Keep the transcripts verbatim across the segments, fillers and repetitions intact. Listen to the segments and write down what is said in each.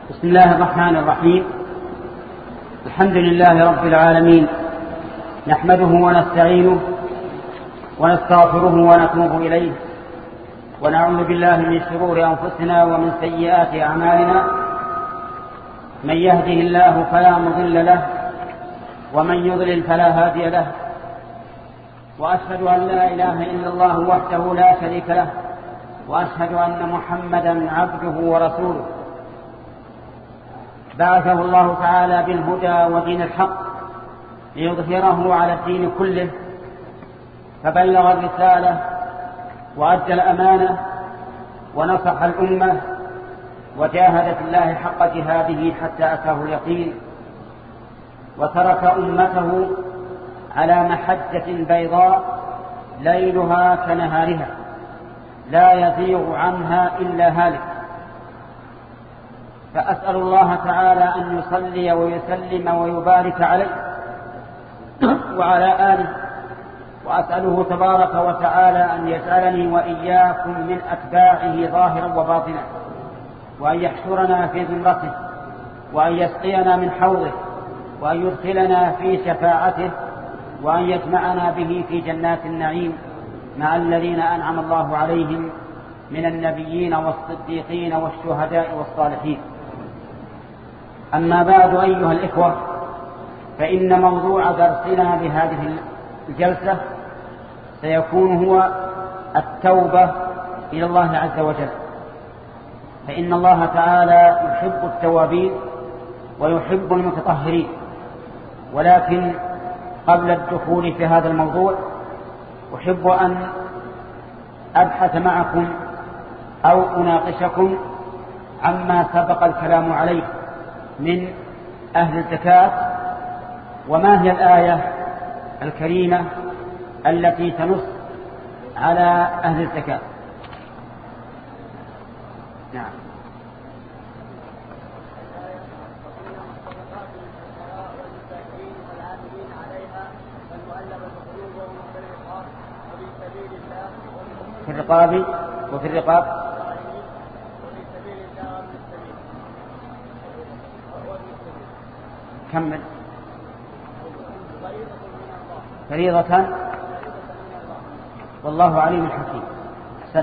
بسم الله الرحمن الرحيم. الحمد لله رب العالمين، نحمده ونستعينه ونستغفره ونتوب إليه، ونعوذ بالله من شرور أنفسنا ومن سيئات أعمالنا. من يهده الله فلا مضل له، ومن يضلل فلا هادي له، وأشهد أن لا إله إلا الله وحده لا شريك له، وأشهد أن محمدا عبده ورسوله. بعثه الله تعالى بالهدى ودين الحق ليظهره على الدين كله، فبلغ الرسالة وأدى الأمانة ونصح الأمة وجاهد في الله حق جهاده حتى أتاه اليقين، وترك أمته على محجة بيضاء ليلها كنهارها لا يزيغ عنها إلا هالك. فأسأل الله تعالى أن يصلي ويسلم ويبارك عليه وعلى آله، وأسأله تبارك وتعالى أن يجعلني وإياكم من أتباعه ظاهرا وباطنا، وأن يحشرنا في زمرته، وأن يسقينا من حوضه، وأن يدخلنا في شفاعته، وأن يجمعنا به في جنات النعيم مع الذين أنعم الله عليهم من النبيين والصديقين والشهداء والصالحين. أما بعد أيها الإخوة، فإن موضوع درسنا بهذه الجلسة سيكون هو التوبة إلى الله عز وجل، فإن الله تعالى يحب التوابين ويحب المتطهرين. ولكن قبل الدخول في هذا الموضوع أحب أن أبحث معكم أو أناقشكم عما سبق الكلام عليه من أهل الزكاة، وما هي الآية الكريمة التي تنص على أهل الزكاة. نعم. في الرقاب وفي الرقاب كمل. فريضة والله عليم حكيم. أحسن.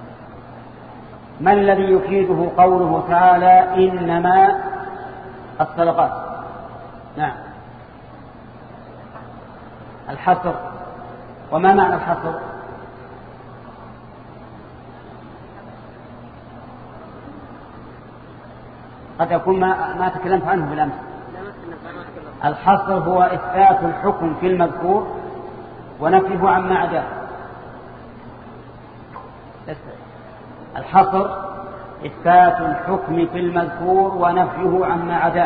ما الذي يفيده قوله تعالى إنما الصدقات؟ نعم، الحصر. وما معنى الحصر؟ قد يكون ما, ما تكلمت عنه بالأمس. الحصر هو إثبات الحكم في المذكور ونفيه عما عداه. الحصر إثبات الحكم في المذكور ونفيه عما عداه.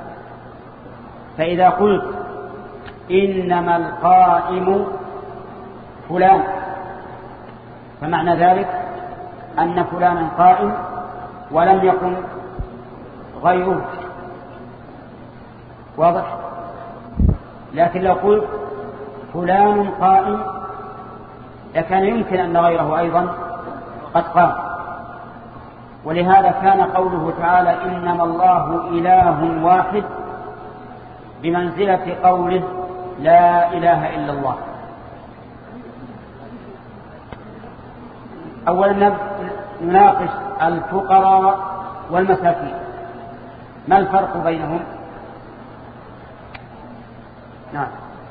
فإذا قلت إنما القائم فلان، فمعنى ذلك أن فلانا قائم ولم يقم غيره. واضح؟ لكن لو قلت فلان قائم لكان يمكن أن غيره أيضا قد قام. ولهذا كان قوله تعالى إنما الله إله واحد بمنزلة قوله لا إله إلا الله. أولا نناقش الفقراء والمساكين، ما الفرق بينهم؟ نعم.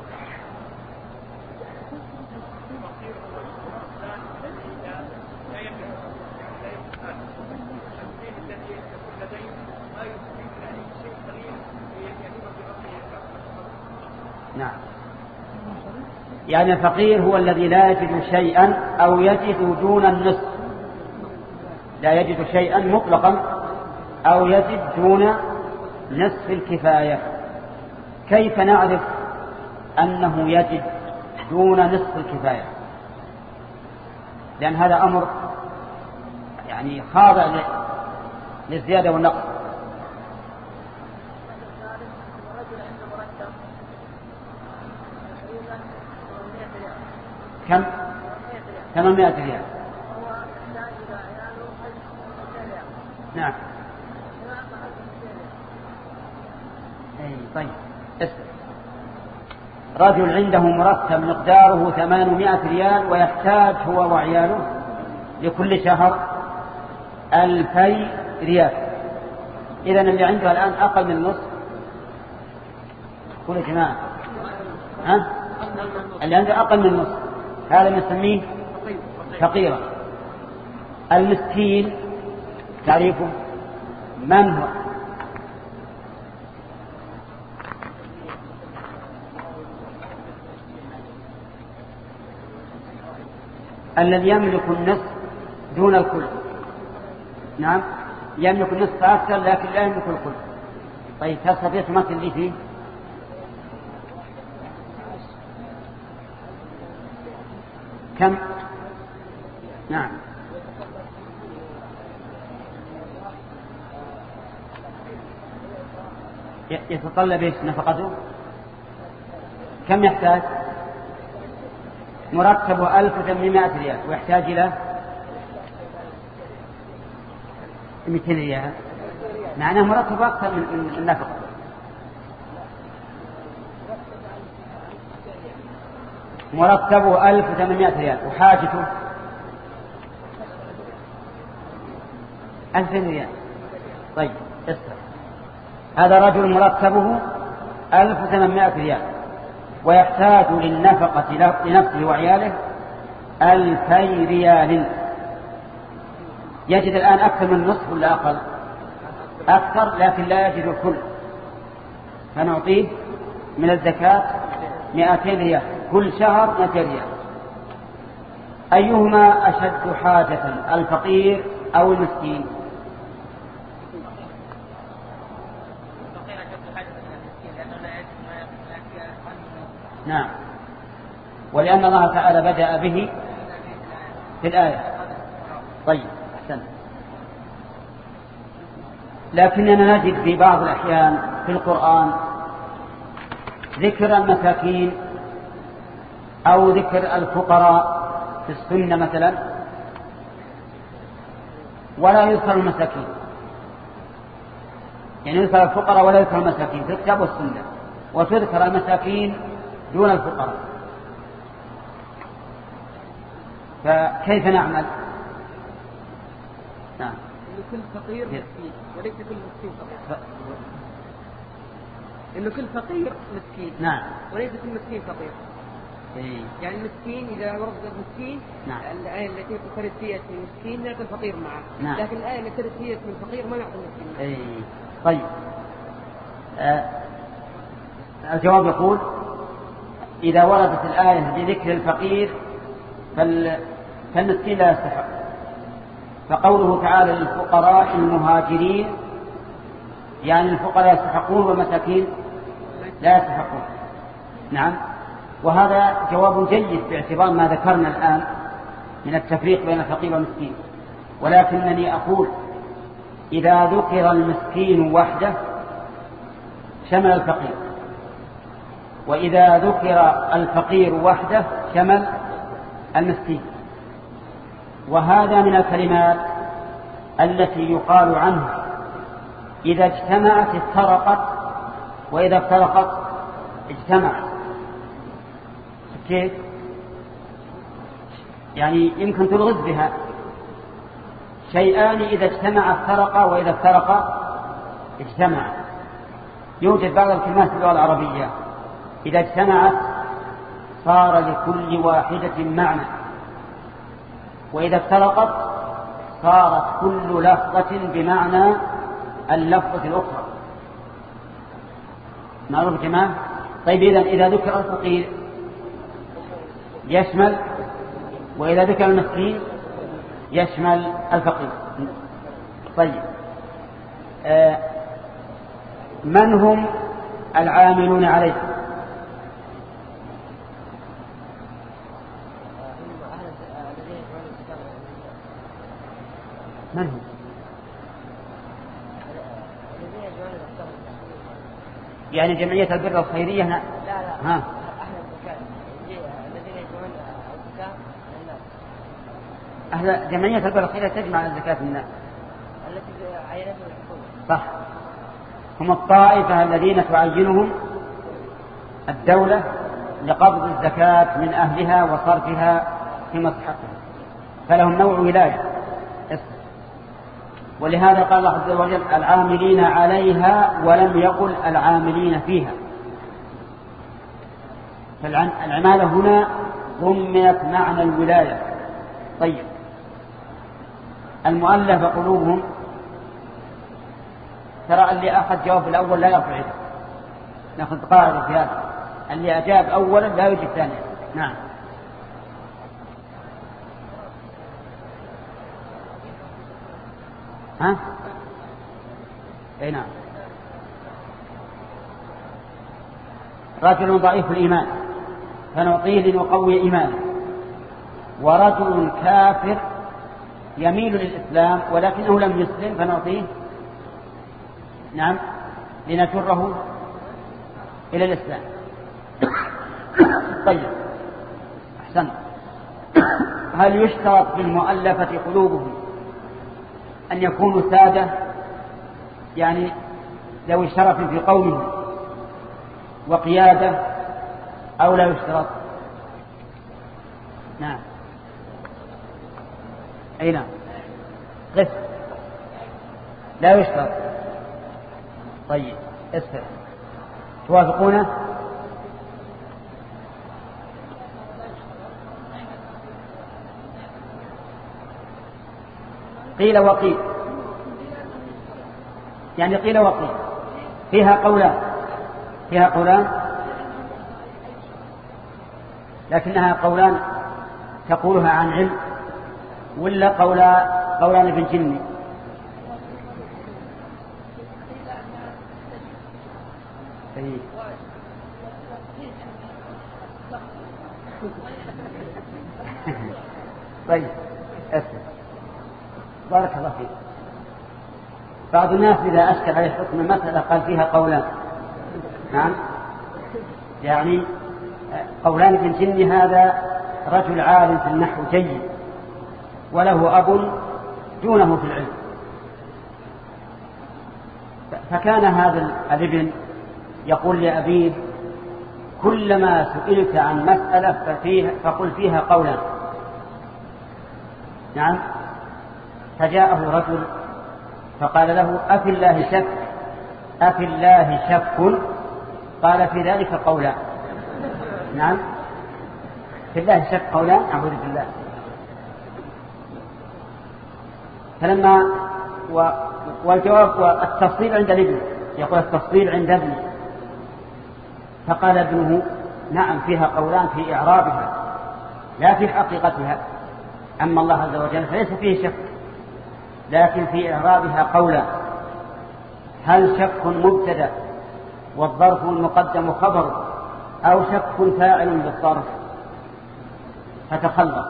نعم، يعني الفقير هو الذي لا يجد شيئا أو يجد دون النصف، لا يجد شيئا مطلقا أو يجد دون نصف الكفاية. كيف نعرف أنه يجد دون نصف الكفاية؟ لأن هذا أمر يعني خاضع للزيادة والنقص. كم؟ ثمانمائة ريال. نعم. طيب اسم. رجل عنده مرتب مقداره ثمانمائة ريال ويحتاج هو وعياله لكل شهر ألفي ريال. إذن اللي عنده الآن أقل من نصف، قولوا يا جماعة، ها؟ اللي عنده أقل من نصف هذا نسميه فقيرا. المسكين تعريفه من هو؟ الذي يملك النصف دون الكل. نعم، يملك النصف أكثر لكن لا يملك الكل. طيب تستطيع تمثل لي فيه؟ كم؟ نعم، يتطلب ايش نفقته؟ كم يحتاج؟ مرتبه ألف وثمانمائة ريال ويحتاج إلى مئتين ريال، معناه مرتبه أكثر من النفقة. مرتبه ألف وثمانمائة ريال وحاجته ألفين ريال. طيب اسمع، هذا رجل مرتبه ألف وثمانمائة ريال ويحتاج للنفقة لنفسه وعياله ألفي ريال. يجد الآن أكثر من نصف ولا أقل؟ أكثر، لكن لا يجد الكل، فنعطيه من الزكاة مئتين ريال كل شهر، مئتين ريال. أيهما أشد حاجة، الفقير أو المسكين؟ نعم، ولأن الله تعالى بدأ به في الآية. طيب أحسن. لكننا نجد في بعض الأحيان في القرآن ذكر المساكين أو ذكر الفقراء في السنة مثلا، ولا يذكر المساكين، يعني يذكر الفقراء ولا يذكر المساكين في الكتاب والسنة، وتذكر المساكين دون الفقراء. فكيف نعمل؟ نعم، كل فقير مسكين وليس كل مسكين فقير. إنه كل فقير مسكين، نعم، وليس كل مسكين فقير. إيه؟ يعني المسكين إذا ورد المسكين، نعم، الآية التي ترد فيها المسكين نعطي الفقير معه، نعم، لكن الآية التي ترد فيها من الفقير ما نعطي المسكين. إيه؟ طيب آه الجواب يقول إذا وردت الآية بذكر الفقير فالمسكين لا يستحق. فقوله تعالى للفقراء المهاجرين يعني الفقراء يستحقون والمساكين لا يستحقون. نعم، وهذا جواب جيد باعتبار ما ذكرنا الآن من التفريق بين الفقير والمسكين. ولكنني أقول إذا ذكر المسكين وحده شمل الفقير، وإذا ذكر الفقير وحده شمل المسكين. وهذا من الكلمات التي يقال عنها إذا اجتمعت افترقت وإذا افترقت اجتمعت. كيف؟ يعني يمكن تلغز بها شيئان إذا اجتمع افترقا وإذا افترقا اجتمع. يوجد بعض الكلمات في اللغة العربية إذا اجتمعت صار لكل واحدة معنى، وإذا افترقت صارت كل لفظة بمعنى اللفظة الأخرى. معروف جماعة؟ طيب إذن إذا ذكر الفقير يشمل، وإذا ذكر المسكين يشمل الفقير. طيب آه من هم العاملون عليه؟ من هم؟ يعني جمعية البر الخيرية هنا؟ لا لا، ها. أهل الزكاة الذين يجمعون الزكاة للناس. أهل جمعية البر الخيرية تجمع الزكاة من الناس التي عينتها الحكومة. صح. هم الطائفة الذين تعينهم الدولة لقبض الزكاة من أهلها وصرفها في مصلحتها، فلهم نوع ولاية. ولهذا قال الله عز وجل العاملين عليها ولم يقل العاملين فيها، فالعمالة هنا ضمنت معنى الولاية. طيب، المؤلف قلوبهم، ترى اللي أخذ جواب الأول لا يرفع يده، نأخذ قاعدة في هذا، اللي أجاب أولا لا يجب ثانيا. نعم. ها؟ أي نعم. رجل ضعيف الإيمان فنعطيه لنقوي إيمانه، ورجل كافر يميل للإسلام ولكنه لم يسلم فنعطيه نعم لنجره إلى الإسلام. طيب، أحسن. هل يشترط في المؤلفة قلوبهم أن يكونوا سادة، يعني ذوي شرف في قومهم وقيادة، أو لا يشترط؟ نعم. أي نعم، قس لا يشترط. طيب، اسفر توافقونه؟ قيل وقيل، يعني قيل وقيل، فيها قولان، فيها قولان لكنها قولان تقولها عن علم ولا قولا قولان ابن جني؟ طيب، أسف. بارك الله فيك. بعض الناس إذا أشكل عليه حكم المسألة قال فيها قولان. نعم، يعني قولان ابن جني هذا رجل عالم في النحو جيد وله أب دونه في العلم، فكان هذا الابن يقول لأبيه كلما سئلت عن مسألة ففيها فقل فيها قولا. نعم. فجاءه رجل فقال له أفي الله شك أفي الله شك؟ قال في ذلك قولا. نعم، في الله شك قولا، أعوذ بالله. فلما و... والجواب والتفصيل عند الابن، يقول التفصيل عند ابنه، فقال ابنه نعم فيها قولان في إعرابها لا في حقيقتها، أما الله عز وجل فليس فيه شك، لكن في إعرابها قولا. هل شك مبتدأ والظرف المقدم خبر، أو شك فاعل بالصرف؟ فتخلص.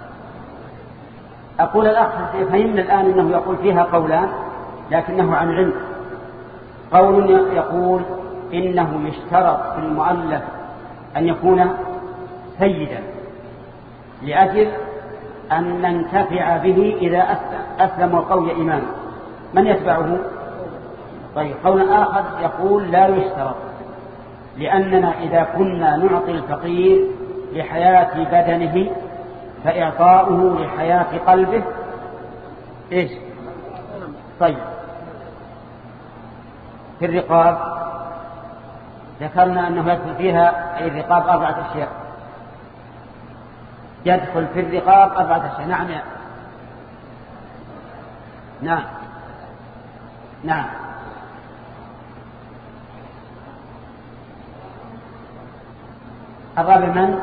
أقول الأخ فهمنا الآن أنه يقول فيها قولان لكنه عن علم. قول يقول إنه يشترط في المؤلف أن يكون سيدا لأجل أن ننتفع به إذا أسلم, أسلم وقوي إيمانه، من يتبعه؟ طيب، قول آخر يقول لا يشترط، لأننا إذا كنا نعطي الفقير لحياة بدنه فإعطاؤه لحياة قلبه إيش؟ طيب، في الرقاب ذكرنا أنه يدخل فيها أي الرقاب أربعة أشياء، يدخل في الرقاب أربعة أشياء. نعم يا نعم نعم الرابع من؟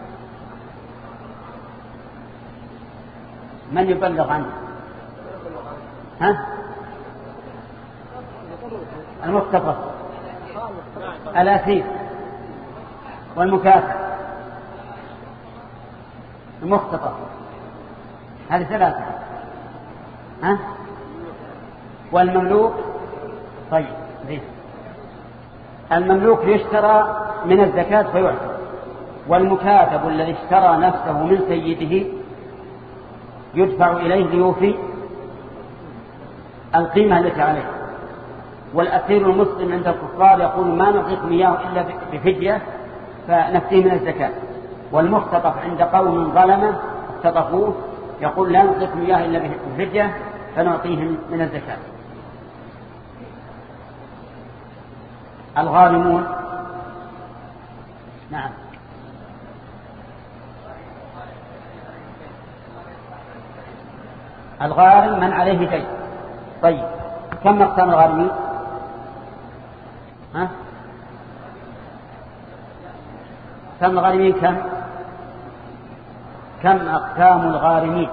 من يبلغ عنه؟ ها؟ المختطف، الأسير، والمكافئ، المختطف، هذه ثلاثة. ها؟ والمملوك. طيب، زين. المملوك يشترى من الزكاة فيعتق، والمكاتب الذي اشترى نفسه من سيده يدفع إليه ليوفي القيمة التي عليه. والأسير المسلم عند الكفار يقول ما نعطيكم إياه إلا بفدية فنفديه من الزكاة. والمختطف عند قوم ظلمة اختطفوه يقول لا نعطيكم إياه إلا بفدية فنعطيهم من الزكاة. الغارمون نعم الغارم من عليه دين. طيب كم أقسام الغارمين؟ ها؟ كم الغارمين كم؟ كم أقسام الغارمين؟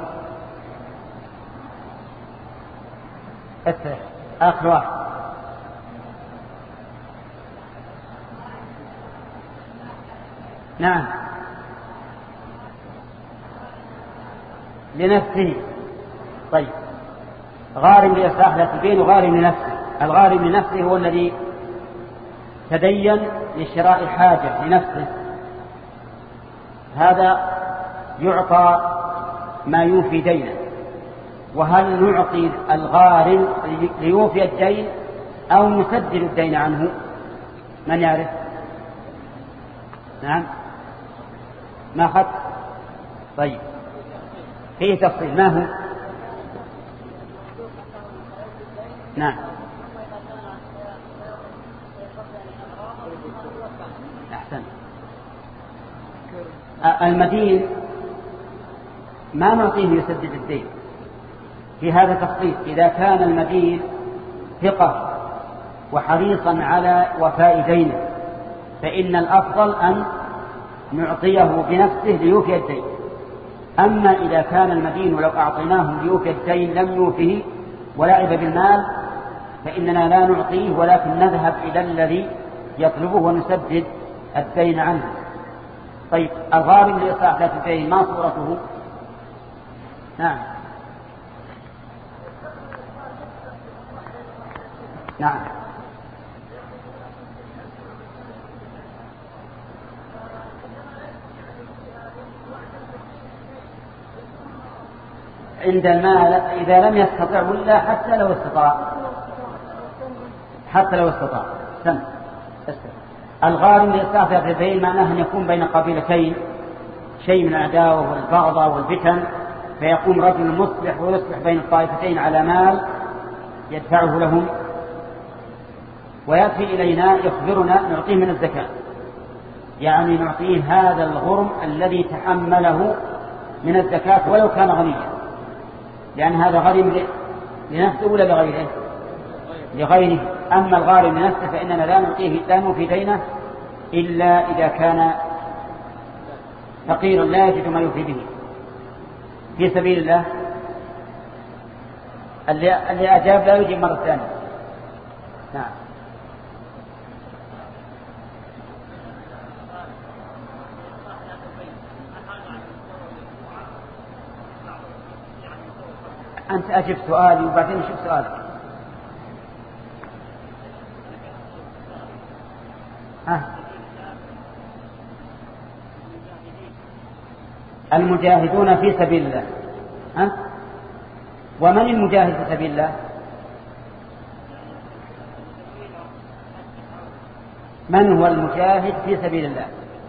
آخر واحد. نعم لنفسه. طيب غارم لإصلاح ذات الدين وغارم لنفسه. الغارم لنفسه هو الذي تدين لشراء حاجة لنفسه، هذا يعطى ما يوفي دينه. وهل نعطي الغارم ليوفي الدين أو نسدد الدين عنه؟ من يعرف؟ نعم ما خط. طيب فيه تفصيل ما هو؟ نعم أحسن. المدين ما نعطيه يسدد الدين، في هذا تخصيص. إذا كان المدين ثقة وحريصا على وفاء دينه فإن الأفضل أن نعطيه بنفسه ليوفي الدين. أما إذا كان المدين لو أعطيناه ليوفي الدين لم يوفه ولعب بالمال فإننا لا نعطيه ولكن نذهب إلى الذي يطلبه ونسدد الدين عنه. طيب الغارم لإصلاح ذات الدين ما صورته؟ نعم نعم عند المال إذا لم يستطع ولا حتى لو استطاع حتى لو استطاع سم. الغارم لإصلاح ذات الدين معناه أن يكون بين قبيلتين شيء من العداوة والبغضاء والفتن، فيقوم رجل مصلح ويصلح بين الطائفتين على مال يدفعه لهم ويأتي إلينا يخبرنا نعطيه من الزكاة، يعني نعطيه هذا الغرم الذي تحمله من الزكاة ولو كان غنيا، لأن هذا غريم لنفسه ولا لغيره؟ لغيره. أما الغارم لنفسه فإننا لا نعطيه لا نوفي دينه إلا إذا كان فقيرا لا يجد ما يوفي به في سبيل الله. اللي, اللي أجاب لا يجيب مرة ثانية. نعم أنت أجب سؤالي وبعدين شوف سؤالك. ها. المجاهدون في سبيل الله. ها؟ ومن المجاهد في سبيل الله؟ من هو المجاهد في سبيل الله؟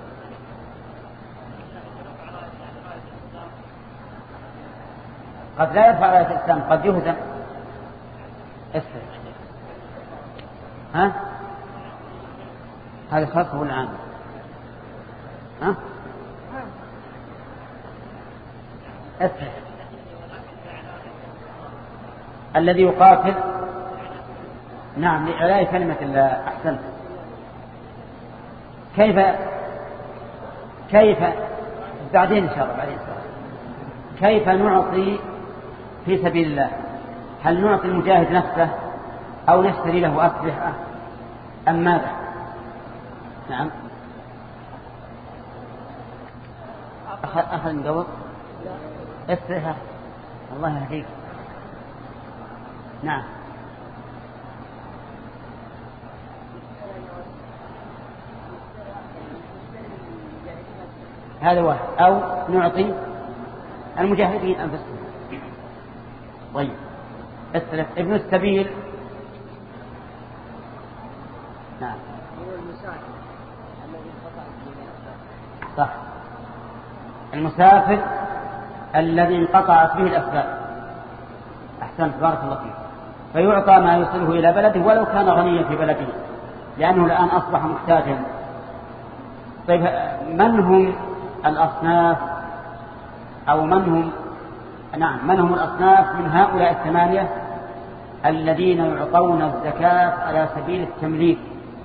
قد لا يرفع راية الإسلام، قد يهزم. اسر ها هذا خاصه العام. ها اسر الذي يقاتل نعم لإعلاء كلمة الله. أحسنت. كيف كيف بعدين إن شاء الله بعدين كيف نعطي في سبيل الله؟ هل نعطي المجاهد نفسه أو نشتري له أسلحة أم ماذا؟ نعم أخذ أخذ من قبل أسلحة. الله يهديك. نعم هذا واحد. أو نعطي المجاهدين أنفسهم. طيب. الثلاث ابن السبيل نعم. هو المسافر الذي انقطعت به الأسباب. صح. المسافر الذي انقطعت به الأسباب. أحسنت بارك الله فيك. فيعطى ما يوصله إلى بلده ولو كان غنيا في بلده، لأنه الآن أصبح محتاجا. طيب من هم الأصناف أو من هم نعم من هم الأصناف من هؤلاء الثمانية الذين يعطون الزكاة على سبيل التمليك؟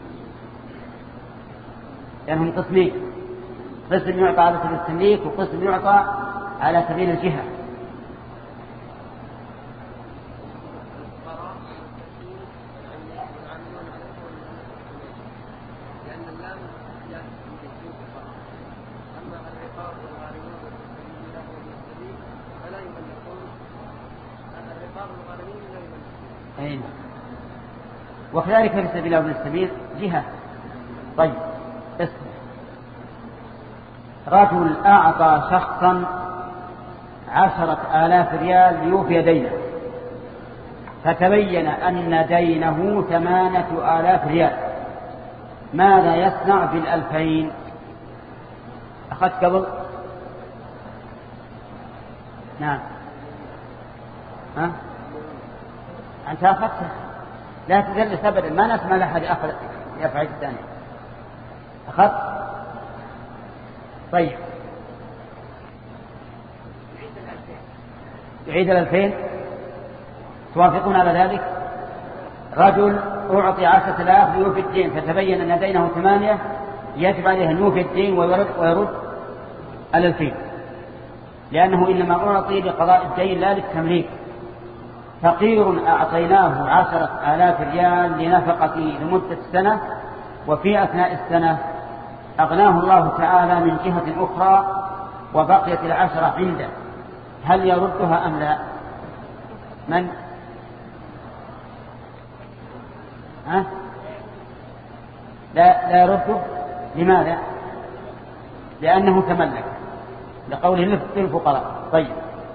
لأنهم يعني قسمين، قسم يعطى على سبيل التمليك وقسم يعطى على سبيل الجهة. أين. وكذلك في سبيل ابن السبيل جهة. طيب اسم رجل أعطى شخصا عشرة آلاف ريال ليوفي دينه، فتبين أن دينه ثمانية آلاف ريال، ماذا يصنع بالألفين؟ أخذت قبل؟ نعم. ها؟ أنت أخذت؟ لا تدلس أبدا، ما نسمع لأحد أخذ يفعل الثاني. أخذت؟ طيب يعيد الألفين. توافقون على ذلك؟ رجل أعطي عشرة آلاف ليوفي الدين، فتبين أن دينه ثمانية، يجب عليه أن يوفي الدين ويرد, ويرد الألفين، لأنه إنما أعطي لقضاء الدين لا للتمليك. فقير أعطيناه عشرة آلاف ريال لنفقته لمدة سنة، وفي أثناء السنة أغناه الله تعالى من جهة أخرى وبقيت العشرة عنده، هل يردها أم لا؟ من؟ ها؟ لا لا يرده. لماذا؟ لأنه تملك، لقوله للفقراء. طيب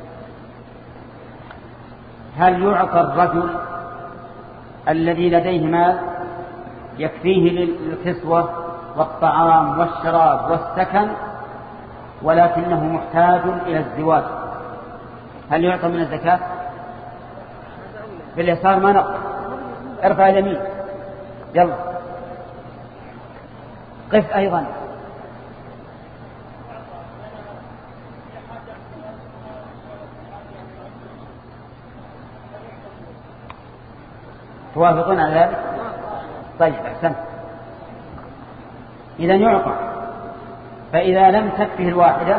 هل يعطى الرجل الذي لديه مال يكفيه للكسوة والطعام والشراب والسكن ولكنه محتاج إلى الزواج، هل يعطى من الزكاة؟ باليسار ما نقص. ارفع اليمين، يلا قف أيضا. توافقون على ذلك؟ طيب أحسنت. إذن يعطى، فإذا لم تكفه الواحدة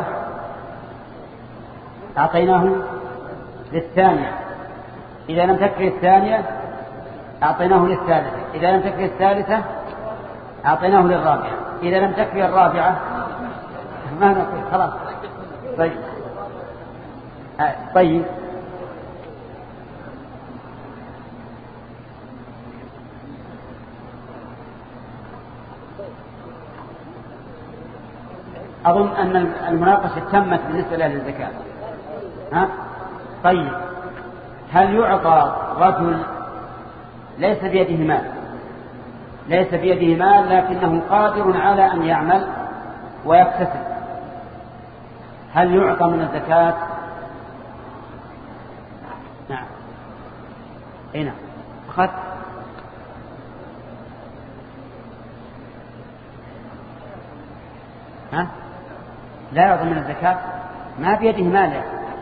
أعطيناه للثانية، إذا لم تكفه الثانية أعطيناه للثالثة، إذا لم تكفه الثالثة أعطيناه للرابعة، إذا لم تكفه الرابعة ما نقول خلاص. طيب آه. طيب أظن أن المناقشة تمت بالنسبة لأهل الزكاة. ها؟ طيب هل يعطى رجل ليس بيده مال، ليس بيده مال لكنه قادر على أن يعمل ويكتسب، هل يعطى من الزكاة؟ نعم. أي نعم. أخذت؟ ها؟ لا يعطى من الزكاة، ما بيده مال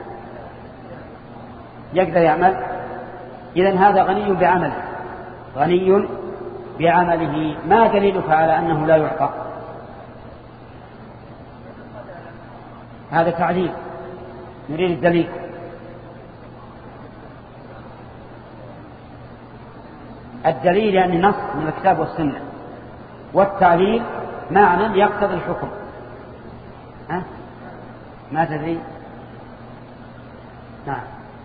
يقدر يعمل. إذن هذا غني بعمله، غني بعمله. ما دليلك على أنه لا يعطى؟ هذا تعليل، نريد الدليل. الدليل يعني نص من الكتاب والسنة، والتعليل معنى يقتضي الحكم. ها؟ ما تدري؟ نعم.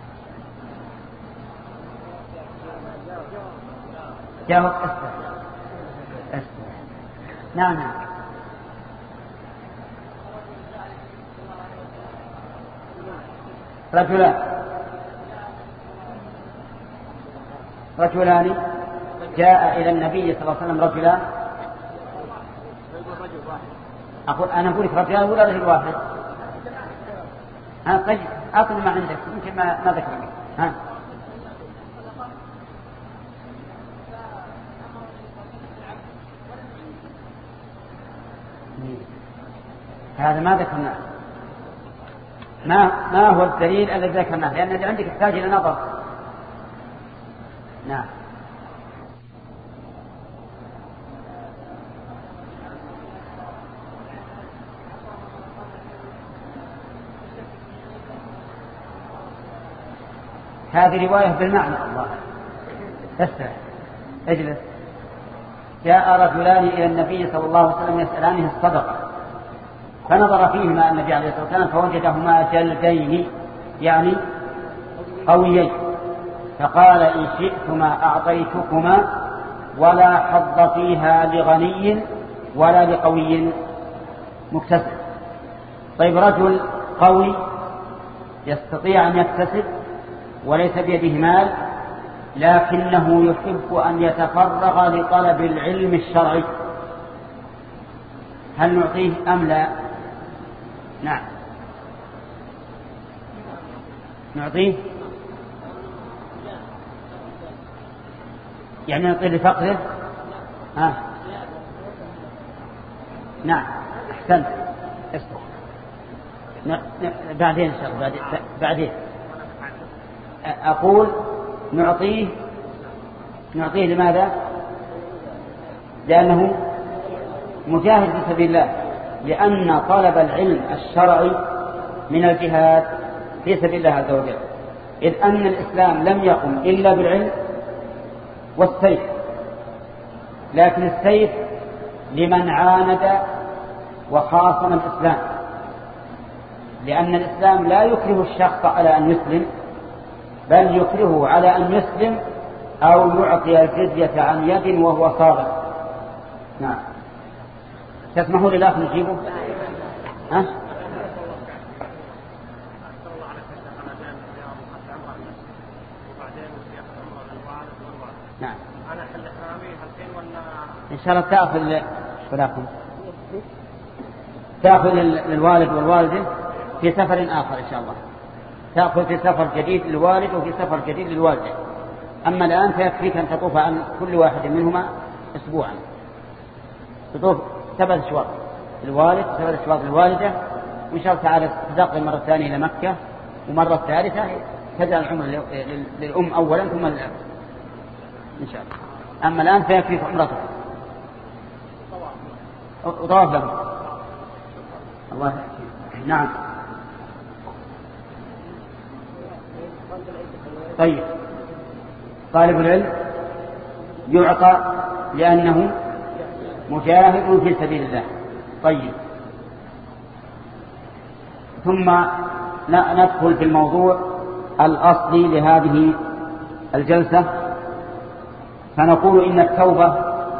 جاوب. أسفل أسفل. نعم نعم. رجلان رجلان جاء إلى النبي صلى الله عليه وسلم رجلان، أقول أنا أقول لك رجلان ولا رجل واحد؟ ها طيب أعطني ما عندك يمكن ما ما ذكرني. ها هذا ما ذكرناه. ما ما هو الدليل الذي ذكرناه؟ لأن اللي عندك يحتاج إلى نظر. نعم. هذه رواية بالمعنى. الله تسترح اجلس. جاء رجلان إلى النبي صلى الله عليه وسلم يسألانه الصدقة، فنظر فيهما النبي عليه الصلاة والسلام فوجدهما جلدين يعني قويين، فقال إن شئتما أعطيتكما ولا حظ فيها لغني ولا لقوي مكتسب. طيب رجل قوي يستطيع أن يكتسب وليس بيده مال، لكنه يحب أن يتفرغ لطلب العلم الشرعي، هل نعطيه أم لا؟ نعم نعطيه، يعني نعطيه لفقره. ها نعم أحسنت. بعدين إن شاء الله بعدين, بعدين. أقول نعطيه نعطيه لماذا؟ لأنه مجاهد في سبيل الله، لأن طلب العلم الشرعي من الجهاد في سبيل الله عز وجل، إذ أن الإسلام لم يقم إلا بالعلم والسيف، لكن السيف لمن عاند وخاصم الإسلام، لأن الإسلام لا يكره الشخص على أن يسلم، بل يكرهه على أن يسلم أو يعطي الجزية عن يد وهو صادق. نعم تسمحوا لي لا نجيبه؟ ها؟ نعم إن شاء الله تأخذ فلاكم تأخذ للوالد والوالدة في سفر آخر إن شاء الله، تأخذ في سفر جديد للوالد وفي سفر جديد للوالدة. أما الآن فيكفيك أن تطوف عن كل واحد منهما أسبوعا، تطوف سبعة أشواط للوالد سبعة أشواط للوالدة، وإن شاء الله تعالى تنتقل مرة ثانية إلى مكة، ومرة ثالثة تجعل العمرة للأم أولا ثم للأب إن شاء الله. أما الآن فيكفيك عمرته وطواف له. الله نعم. طيب طالب العلم يعطى لأنه مجاهد في سبيل الله. طيب ثم ندخل في الموضوع الأصلي لهذه الجلسة، فنقول إن التوبة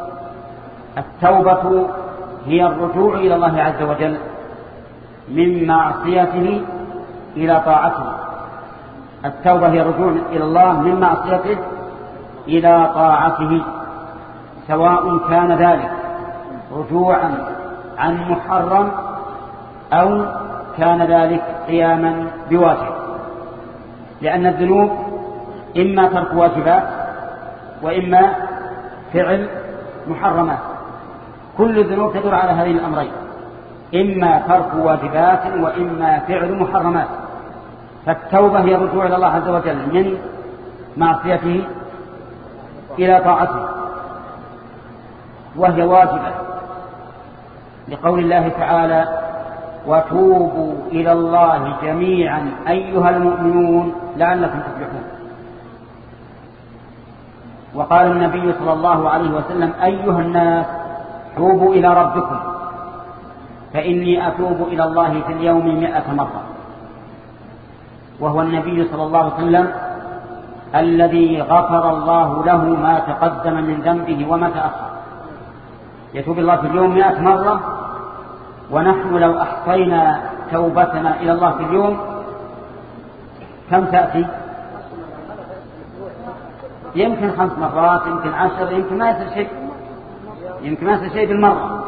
التوبة هي الرجوع إلى الله عز وجل من معصيته إلى طاعته. التوبة هي الرجوع إلى الله من معصيته إلى طاعته، سواء كان ذلك رجوعا عن محرم أو كان ذلك قياما بواجب، لأن الذنوب إما ترك واجبات وإما فعل محرمات. كل الذنوب تدور على هذين الأمرين، إما ترك واجبات وإما فعل محرمات. فالتوبة هي الرجوع إلى الله عز وجل من معصيته إلى طاعته، وهي واجبة لقول الله تعالى وتوبوا إلى الله جميعا أيها المؤمنون لعلكم تفلحون. وقال النبي صلى الله عليه وسلم أيها الناس توبوا إلى ربكم فإني أتوب إلى الله في اليوم مئة مرة. وهو النبي صلى الله عليه وسلم الذي غفر الله له ما تقدم من ذنبه وما تأخر، يتوب الله في اليوم مئة مرة. ونحن لو أحصينا توبتنا إلى الله في اليوم كم تأتي؟ يمكن خمس مرات، يمكن عشر، يمكن ما يصير شيء، يمكن ما يصير شيء بالمرة.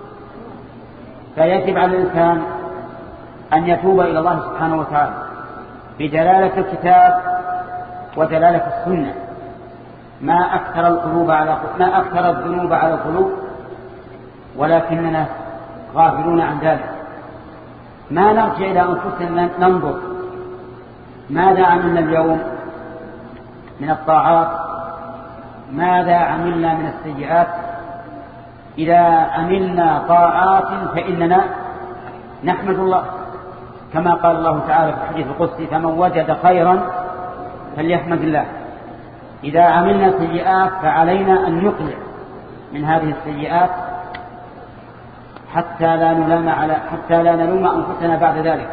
فيجب على الإنسان أن يتوب إلى الله سبحانه وتعالى بدلالة الكتاب ودلالة السنة. ما أكثر القلوب على ما أكثر الذنوب على القلوب، ولكننا غافلون عن ذلك. ما نرجع إلى أنفسنا ننظر ماذا عملنا اليوم من الطاعات، ماذا عملنا من السيئات. إذا عملنا طاعات فإننا نحمد الله، كما قال الله تعالى في الحديث القدسي: فمن وجد خيرا فليحمد الله. إذا عملنا سيئات فعلينا أن نقلع من هذه السيئات حتى لا نلام على حتى لا نلوم أنفسنا بعد ذلك.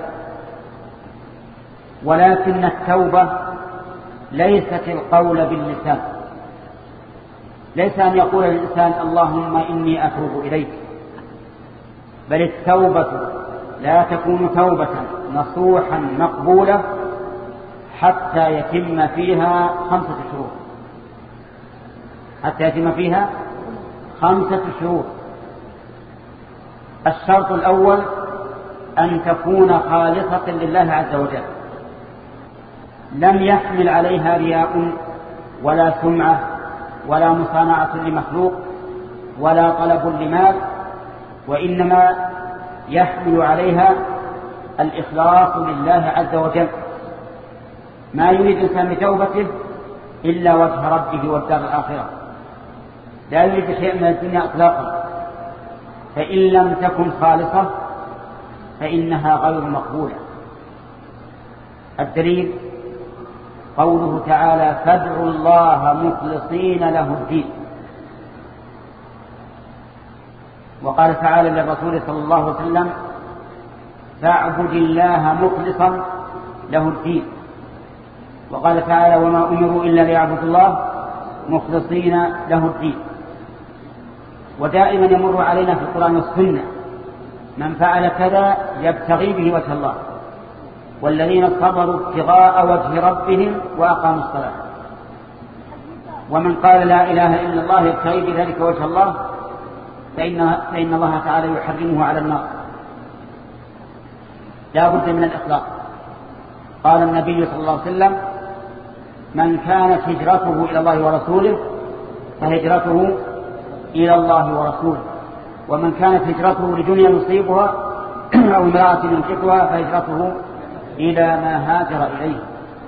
ولكن التوبة ليست القول باللسان، ليس أن يقول الإنسان اللهم إني أتوب إليك، بل التوبة لا تكون توبة نصوحا مقبولة حتى يتم فيها خمسة شروط. حتى يتم فيها خمسة شروط. الشرط الأول أن تكون خالصة لله عز وجل، لم يحمل عليها رياء ولا سمعة ولا مصانعة لمخلوق ولا طلب لمال، وإنما يحمل عليها الإخلاص لله عز وجل. ما يريد الإنسان بتوبته إلا وجه ربه والدار الآخرة، لا يريد شيء من الدنيا إطلاقا. فإن لم تكن خالصة فإنها غير مقبولة. الدليل قوله تعالى: فادعوا الله مخلصين له الدين. وقال تعالى للرسول صلى الله عليه وسلم: فاعبد الله مخلصا له الدين. وقال تعالى: وما أمروا إلا ليعبدوا الله مخلصين له الدين. ودائما يمر علينا في القرآن والسنة من فعل كذا يبتغي به وجه الله، والذين صبروا ابتغاء وجه ربهم وأقاموا الصلاة. ومن قال لا إله إلا الله يبتغي بذلك وجه الله فإن, فإن الله تعالى يحرمه على النار. لا بد من الإخلاص. قال النبي صلى الله عليه وسلم: من كانت هجرته إلى الله ورسوله فهجرته إلى الله ورسوله، ومن كانت هجرته لدنيا يصيبها أو امرأة ينكحها فهجرته إلى ما هاجر إليه.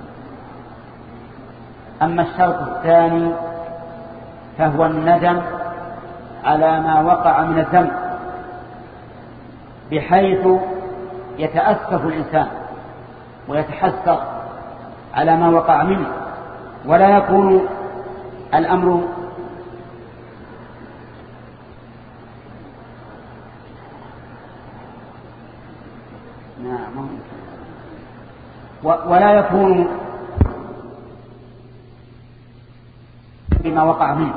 أما الشرط الثاني فهو الندم على ما وقع من الذنب، بحيث يتأسف الإنسان ويتحسر على ما وقع منه، ولا يكون الأمر ولا يكون بما وقع منه،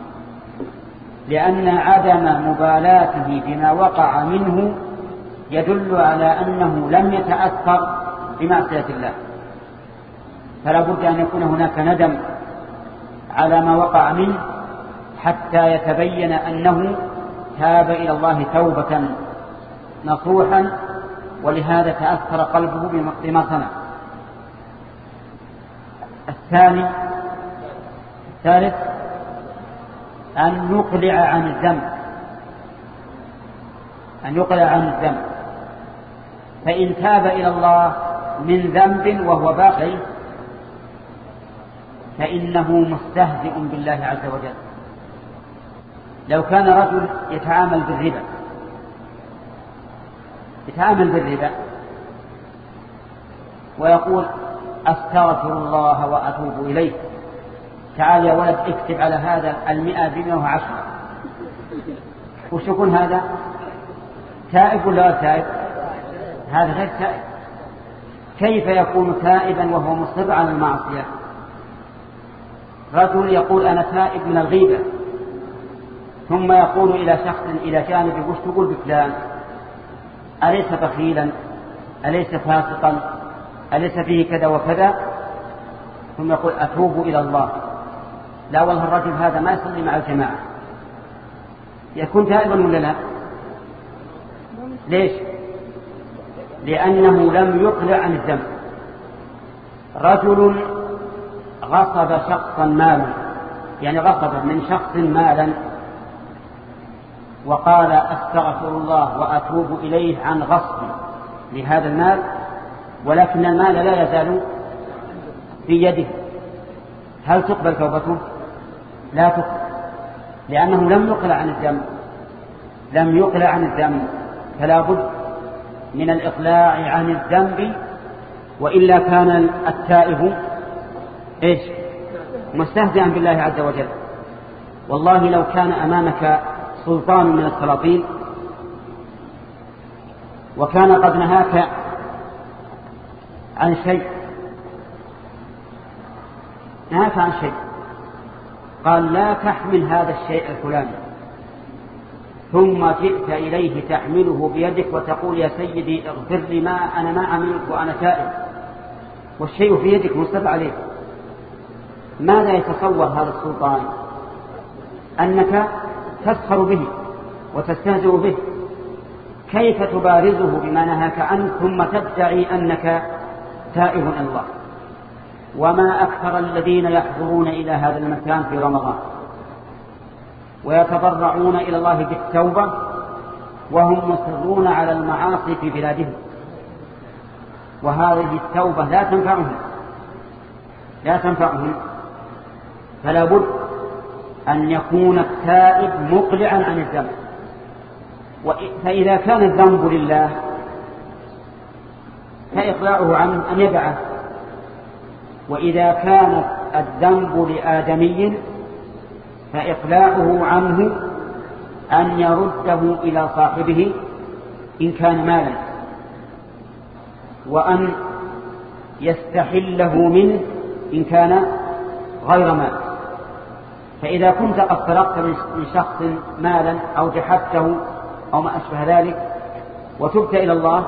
لأن عدم مبالاته بما وقع منه يدل على أنه لم يتأثر بمعصية الله. فلا بد أن يكون هناك ندم على ما وقع منه حتى يتبين أنه تاب إلى الله توبة نصوحا، ولهذا تأثر قلبه بما صنع. الثاني الثالث أن يقلع عن الذنب، أن يقلع عن الذنب. فإن تاب إلى الله من ذنب وهو باقي فإنه مستهزئ بالله عز وجل. لو كان رجل يتعامل بالربا يتعامل بالربا ويقول: أستغفر الله وأتوب إليه، تعال يا ولد اكتب على هذا المئة بمئة وعشرة، وش يكون هذا؟ تائب ولا غير تائب؟ هذا غير تائب. كيف يكون تائبا وهو مصر على المعصية؟ رجل يقول: أنا تائب من الغيبة، ثم يقول إلى شخص إلى جانبه: وش تقول بفلان؟ أليس بخيلا؟ أليس فاسقا؟ أليس فيه كذا وكذا؟ ثم يقول: أتوب إلى الله لا والله الرجل هذا ما يصلي مع الجماعة، يكون تائبا ولا لا؟ ليش؟ لأنه لم يقلع عن الذنب. رجل غصب شخصا مالا، يعني غصب من شخص مالا وقال استغفر الله وأتوب إليه عن غصب لهذا المال، ولكن المال لا يزال في يده، هل تقبل توبته؟ لا تقبل، لأنه لم يقلع عن الذنب، لم يقلع عن الذنب، فلا بد من الإقلاع عن الذنب، وإلا كان التائب إيش؟ مستهزئا بالله عز وجل. والله لو كان أمامك سلطان من السلاطين وكان قد نهاك عن شيء، نهاك عن شيء، قال لا تحمل هذا الشيء الفلاني، ثم جئت إليه تحمله بيدك وتقول يا سيدي اغفر لي ما أنا ما عملت وأنا تائب، والشيء في يدك مستبع عليك، ماذا يتصور هذا السلطان؟ أنك تسخر به وتستهزئ به، كيف تبارزه بما نهاك عنه ثم تدعي أنك تائب إلى الله؟ وما أكثر الذين يحضرون إلى هذا المكان في رمضان ويتضرعون إلى الله بالتوبة وهم مصرون على المعاصي في بلادهم، وهذه التوبة لا تنفعهم لا تنفعهم فلا بد أن يكون التائب مقلعا عن الذنب. فإذا كان الذنب لله فإقلاعه عنه أن يدعه، وإذا كان الذنب لآدمي فإقلاعه عنه أن يرده إلى صاحبه إن كان مالا، وأن يستحله منه إن كان غير مال. فإذا كنت قد سرقت من شخص مالا أو جحدته أو ما أشبه ذلك وتبت إلى الله،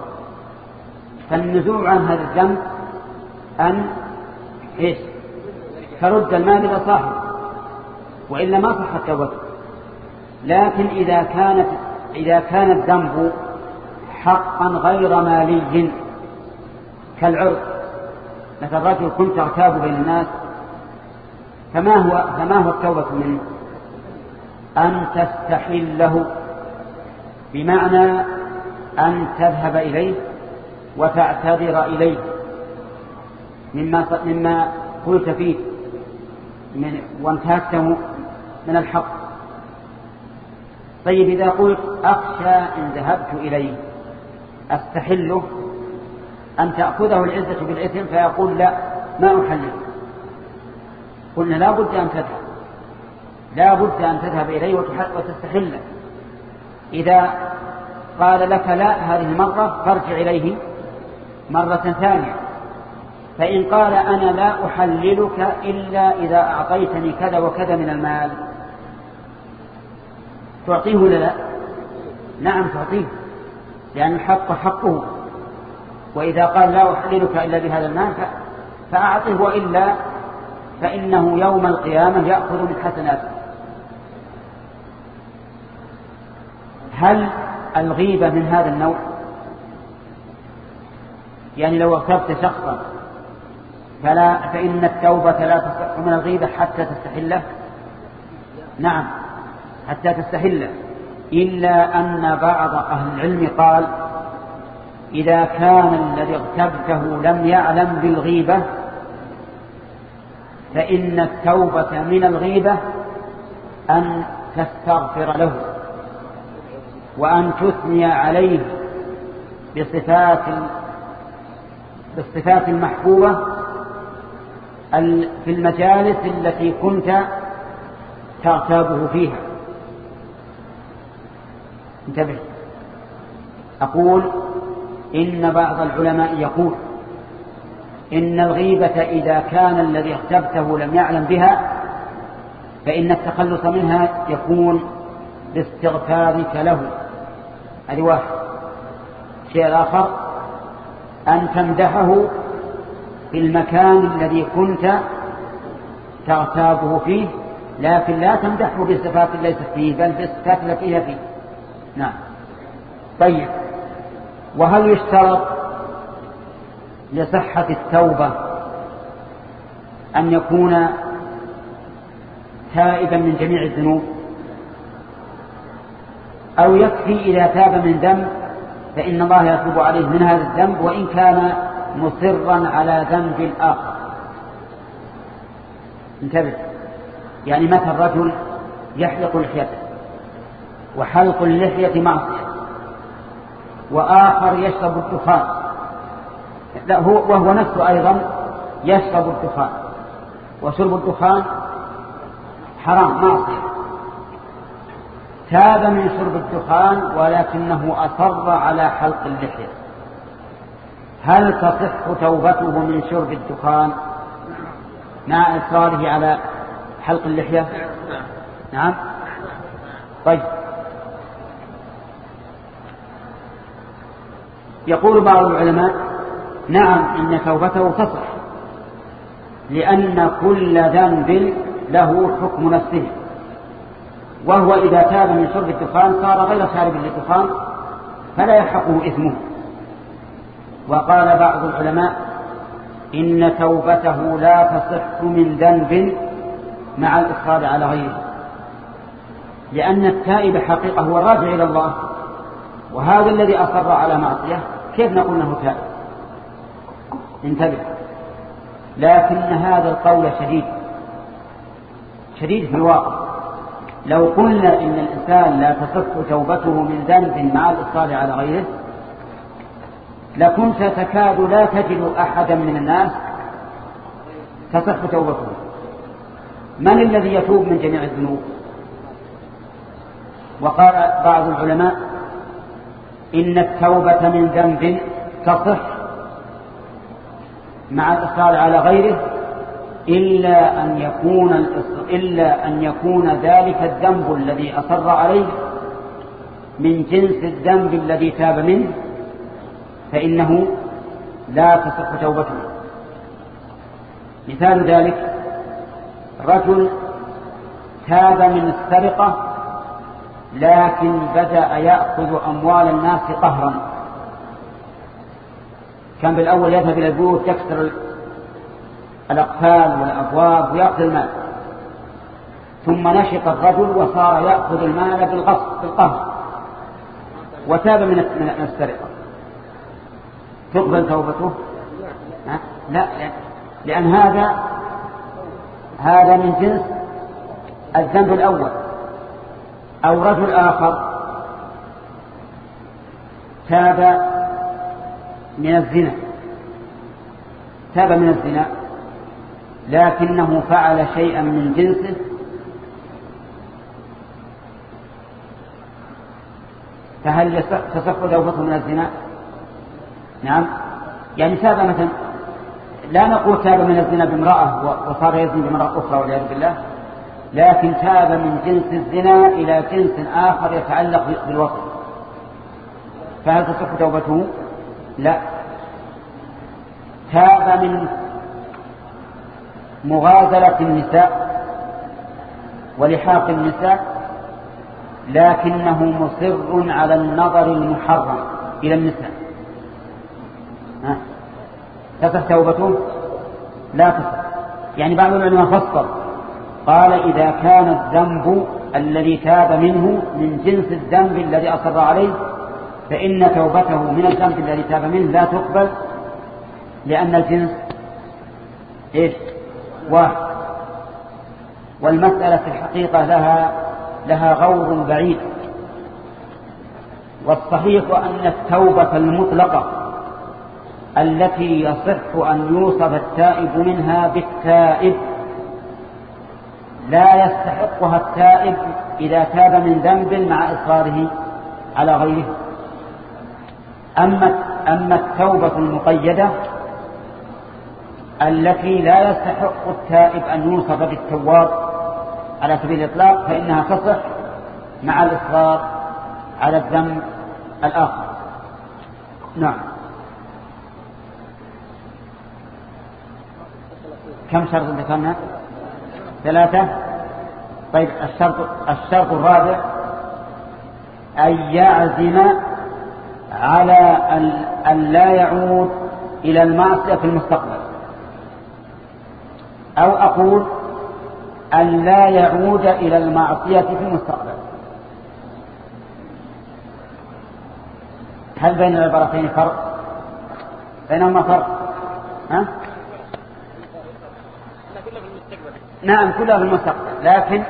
فالنزوع عن هذا الذنب أن إيش؟ ترد المال إلى صاحبه، وإلا ما صحت توبته. لكن إذا كانت إذا كان الذنب حقا غير مالي كالعرض، مثل رجل كنت أغتاب بين الناس، فما هو فما هو التوبة منه؟ أن تستحله، بمعنى أن تذهب إليه وتعتذر إليه مما مما قلت فيه من وانتهكته من الحق. طيب إذا قلت أخشى إن ذهبت إليه أستحله أن تأخذه العزة بالإثم فيقول لا ما أحلل، قلنا لا بد أن تذهب لا بد أن تذهب إليه وتستحله. إذا قال لك لا هذه المرة فارجع إليه مرة ثانية، فإن قال أنا لا أحللك إلا إذا أعطيتني كذا وكذا من المال، تعطيه ولا لا؟ نعم تعطيه، لأن الحق حقه. وإذا قال لا أحللك إلا بهذا المال فأعطه، وإلا فإنه يوم القيامة يأخذ من حسناته. هل الغيبة من هذا النوع؟ يعني لو اغتبت شخصا فلا فإن التوبة لا تصح من الغيبة حتى تستحله؟ نعم حتى تستحله، إلا أن بعض أهل العلم قال إذا كان الذي اغتبته لم يعلم بالغيبة فإن التوبة من الغيبة أن تستغفر له وأن تثني عليه بصفات بالصفات المحبوبة في المجالس التي كنت تغتابه فيها. انتبه، أقول إن بعض العلماء يقول إن الغيبة إذا كان الذي اغتبته لم يعلم بها فإن التخلص منها يكون باستغفارك له. هذه واحد. شيء آخر أن تمدحه في المكان الذي كنت تغتابه فيه، لكن لا تمدحه بصفات ليست فيه بل بالصفات التي هي فيه. نعم. طيب، وهل يشترط لصحة التوبة أن يكون تائبا من جميع الذنوب، أو يكفي إذا تاب من ذنب فإن الله يتوب عليه من هذا الذنب وإن كان مصرا على ذنب آخر؟ انتبه، يعني مثل الرجل يحلق لحيته وحلق اللحية معصية، وآخر يشرب الدخان، لا هو وهو نفسه أيضا يشرب الدخان، وشرب الدخان حرام معصية، تاب من شرب الدخان ولكنه أصر على حلق اللحية، هل تصح توبته من شرب الدخان مع إصراره على حلق اللحية؟ نعم. طيب، يقول بعض العلماء نعم إن توبته تصح، لأن كل ذنب له حكم نفسه، وهو إذا تاب من شرب الدخان صار غير شارب للدخان فلا يحقه إثمه. وقال بعض العلماء إن توبته لا تصح من ذنب مع الإصرار على غيره، لأن التائب حقيقة هو الراجع إلى الله، وهذا الذي أصر على معصية كيف نقول له تائب؟ انتبه، لكن هذا القول شديد شديد في الواقع. لو قلنا إن الإنسان لا تصح توبته من ذنب مع الإصرار على غيره لكنت تكاد لا تجد أحدا من الناس تصح توبته. من الذي يتوب من جميع الذنوب؟ وقال بعض العلماء إن التوبة من ذنب تصح مع الإصرار على غيره إلا أن يكون إلا أن يكون ذلك الذنب الذي أصر عليه من جنس الذنب الذي تاب منه، فإنه لا تصح توبته. مثال ذلك رجل تاب من السرقة لكن بدأ يأخذ أموال الناس قهرا، كان بالأول يذهب إلى البيوت يكسر الأقفال والأبواب ويأخذ المال، ثم نشط الرجل وصار يأخذ المال بالغصب بالقهر وتاب من السرقة، تقبل توبته؟ لا، لأن هذا هذا من جنس الذنب الأول. أو رجل آخر تاب من الزنا تاب من الزنا لكنه فعل شيئا من جنسه فهل تصح توبته من الزنا؟ نعم. يعني تاب مثلا، لا نقول تاب من الزنا بامرأة وصار يزني بامرأة أخرى والعياذ بالله، لكن تاب من جنس الزنا إلى جنس آخر يتعلق بالوصف، فهل تصح توبته؟ لا. تاب من مغازلة النساء ولحاق النساء لكنه مصر على النظر المحرم إلى النساء، تصح توبته؟ لا تصح. يعني بعض العلماء فصل قال إذا كان الذنب الذي تاب منه من جنس الذنب الذي أصر عليه فإن توبته من الذنب الذي تاب منه لا تقبل، لأن الجنس إيش؟ واحد، والمسألة في الحقيقة لها لها غور بعيد. والصحيح أن التوبة المطلقة التي يصح أن يوصف التائب منها بالتائب لا يستحقها التائب إذا تاب من ذنب مع إصراره على غيره. أما أما التوبة المقيدة التي لا يستحق التائب أن يوصف بالتواب على سبيل الإطلاق فإنها تصح مع الإصرار على الذنب الآخر. نعم. كم شرط ذكرنا؟ ثلاثة. طيب الشرط, الشرط الرابع أن يعزم على أن لا يعود إلى المعصية في المستقبل، أو أقول أن لا يعود إلى المعصية في المستقبل. هل بين العبارتين فرق؟ بينهما فرق؟ ها؟ نعم كلها في المستقبل، لكن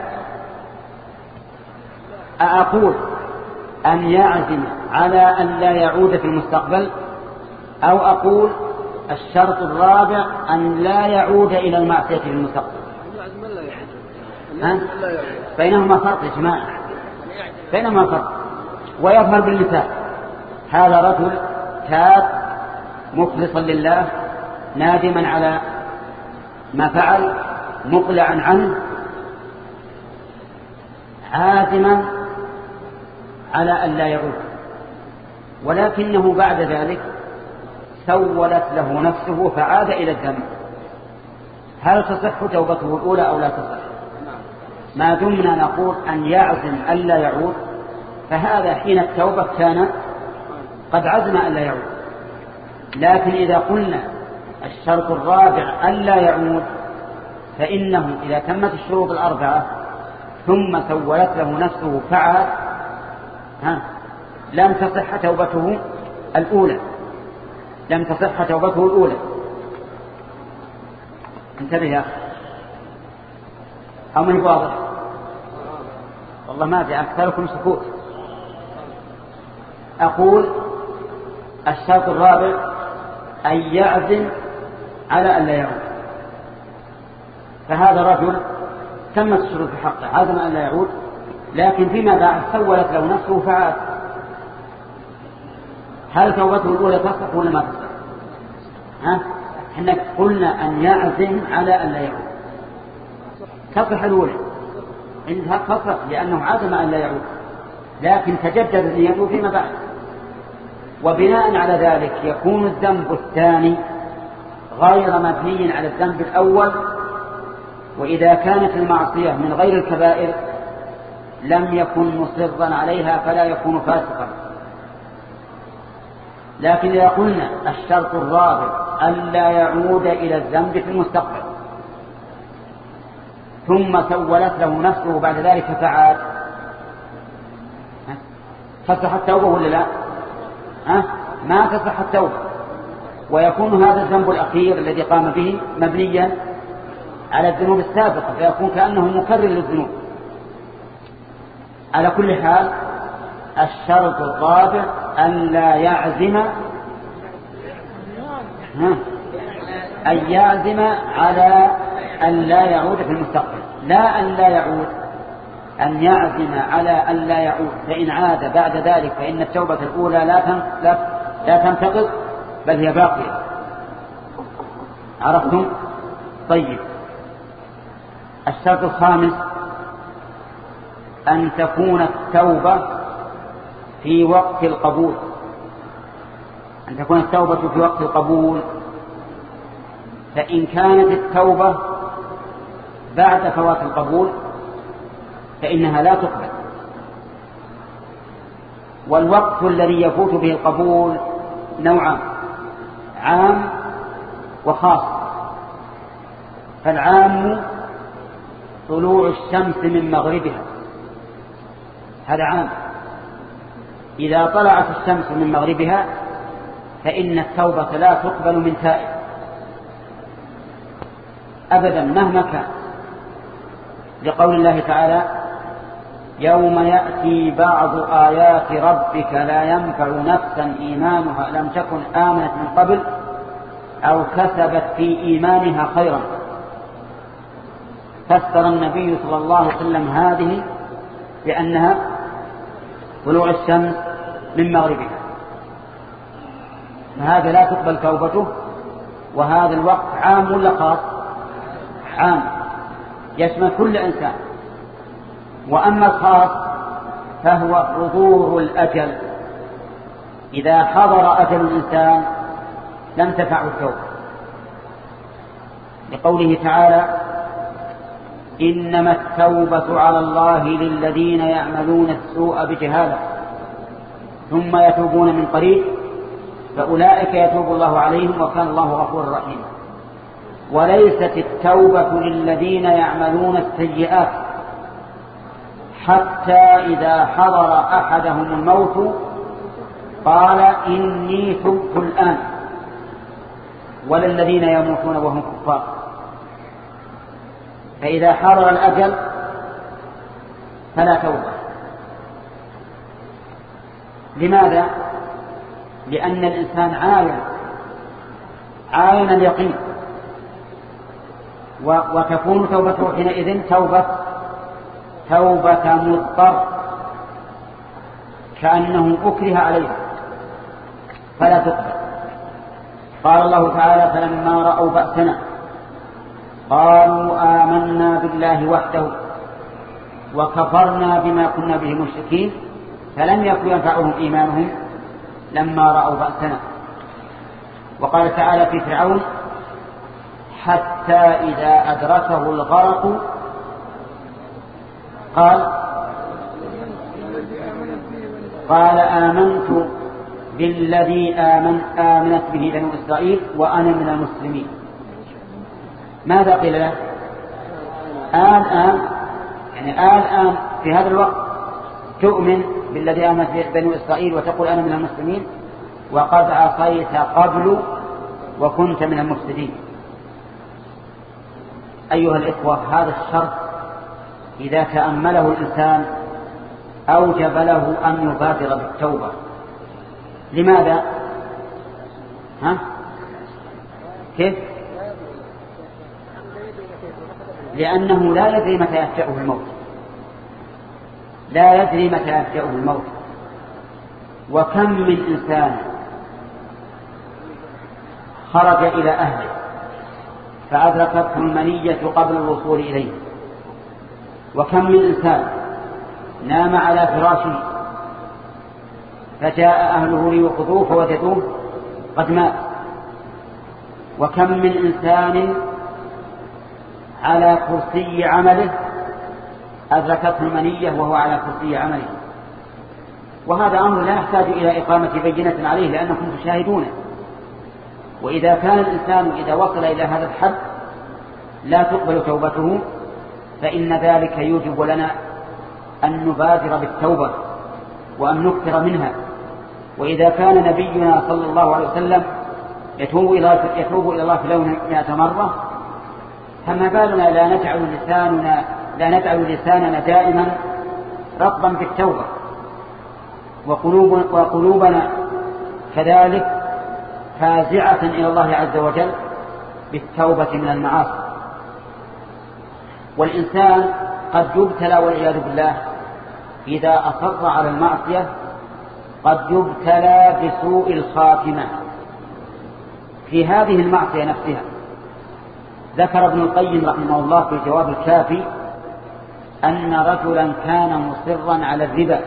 أقول أن يعزم على أن لا يعود في المستقبل، أو أقول الشرط الرابع أن لا يعود إلى المعصية في المستقبل. ها؟ بينهما فرق يا جماعة، بينهما فرق. ويظهر بالمثال هذا رجل تاب مخلصا لله نادما على ما فعل مقلعا عنه عازما على أن لا يعود، ولكنه بعد ذلك سولت له نفسه فعاد إلى الذنب. هل تصح توبته الأولى أو لا تصح؟ ما دمنا نقول أن يعزم أن لا يعود، فهذا حين التوبة كان قد عزم أن لا يعود. لكن إذا قلنا الشرط الرابع أن لا يعود، فإنه إذا تمت الشروط الأربعة ثم سولت له نفسه فعل ها لم تصح توبته الأولى، لم تصح توبته الأولى. انتبه يا أخي، أو من واضح؟ والله ما أدري، أكثركم سكوت. أقول الشرط الرابع أن يعزم على أن لا يعود، فهذا رجل تمت الشروط في حقه عزم أن لا يعود، لكن فيما بعد سولت له نفسه فعاد. هل توبته الأولى تصح ولا ما تصح؟ ها؟ احنا قلنا أن يعزم على أن لا يعود، تصح الأولى عندها تصح لأنه عزم أن لا يعود، لكن تجدد نيته فيما بعد. وبناء على ذلك يكون الذنب الثاني غير مبني على الذنب الأول، وإذا كانت المعصية من غير الكبائر لم يكن مصرا عليها فلا يكون فاسقا. لكن إذا قلنا الشرط الرابع ألا يعود إلى الذنب في المستقبل ثم سولت له نفسه بعد ذلك فعاد، تصح التوبة ولا لا؟ ها؟ ما تصح التوبة، ويكون هذا الذنب الأخير الذي قام به مبنيا على الذنوب السابقة، فيكون كأنه مكرر للذنوب. على كل حال الشرط الرابع أن لا يعزم ها أن يعزم على أن لا يعود في المستقبل، لا أن لا يعود، أن يعزم على أن لا يعود، فإن عاد بعد ذلك فإن التوبة الأولى لا لا لا تنتقض بل هي باقية. عرفتم؟ طيب الشرط الخامس أن تكون التوبة في وقت القبول، أن تكون التوبة في وقت القبول. فإن كانت التوبة بعد فوات القبول فإنها لا تقبل. والوقت الذي يفوت به القبول نوعان، عام وخاص. فالعام طلوع الشمس من مغربها، هذا عام. إذا طلعت الشمس من مغربها فإن التوبة لا تقبل من تائب أبدا مهما كان، لقول الله تعالى يوم يأتي بعض آيات ربك لا ينفع نفسا إيمانها لم تكن آمنت من قبل أو كسبت في إيمانها خيرا. فسر النبي صلى الله عليه وسلم هذه بأنها طلوع الشمس من مغربها، فهذا لا تقبل توبته. وهذا الوقت عام ولا خاص؟ عام، يشمل كل إنسان. وأما الخاص فهو حضور الأجل، إذا حضر أجل الإنسان لم تنفعه التوبة، لقوله تعالى إنما التوبة على الله للذين يعملون السوء بجهالة ثم يتوبون من قريب فأولئك يتوب الله عليهم وكان الله غفورا رحيما. وليست التوبة للذين يعملون السيئات حتى إذا حضر أحدهم الموت قال إني تبت الآن، ولا الذين يموتون وهم كفار. فإذا حضر الأجل فلا توبة. لماذا؟ لأن الإنسان عاين عاين اليقين، وتكون توبته حينئذ توبة توبة مضطر كأنه أكره عليها فلا تقبل. قال الله تعالى فلما رأوا بأسنا قالوا آمنا بالله وحده وكفرنا بما كنا به مشركين فلم يكن ينفعهم إيمانهم لما رأوا بأسنا. وقال تعالى في فرعون حتى إذا أدركه الغرق قال قال آمنت بالذي آمن آمنت به بنو إسرائيل وأنا من المسلمين. ماذا قيل له؟ آن آن يعني آن آن في هذا الوقت تؤمن بالذي آمنت به بنو إسرائيل وتقول أنا من المسلمين وقد عصيت قبل وكنت من المفسدين. أيها الإخوة، هذا الشرط إذا تأمله الإنسان أوجب له أن يبادر بالتوبة. لماذا؟ ها؟ كيف؟ لأنه لا يدري متى يفجأه الموت، لا يدري متى يفجأه الموت. وكم من إنسان خرج إلى أهله فأدركته المنية قبل الوصول إليه، وكم من إنسان نام على فراشه فجاء أهله ليوقظوه فوجدوه قد مات، وكم من إنسان على كرسي عمله أدركته المنية وهو على كرسي عمله. وهذا أمر لا يحتاج إلى إقامة بينة عليه لأنكم تشاهدونه. وإذا كان الإنسان إذا وصل إلى هذا الحد لا تقبل توبته فإن ذلك يوجب لنا أن نبادر بالتوبة وأن نكثر منها. وإذا كان نبينا صلى الله عليه وسلم يتوب إلى يتوب إلى الله في اليوم مئة مرة، فما بالنا لا نجعل لساننا لا نجعل لساننا دائما رطبا بالتوبة، وقلوب وقلوبنا كذلك فازعة إلى الله عز وجل بالتوبة من المعاصي. والإنسان قد يبتلى والعياذ بالله إذا أصر على المعصية، قد يبتلى بسوء الخاتمة في هذه المعصية نفسها. ذكر ابن القيم رحمه الله في جواب الكافي أن رجلا كان مصرا على الربا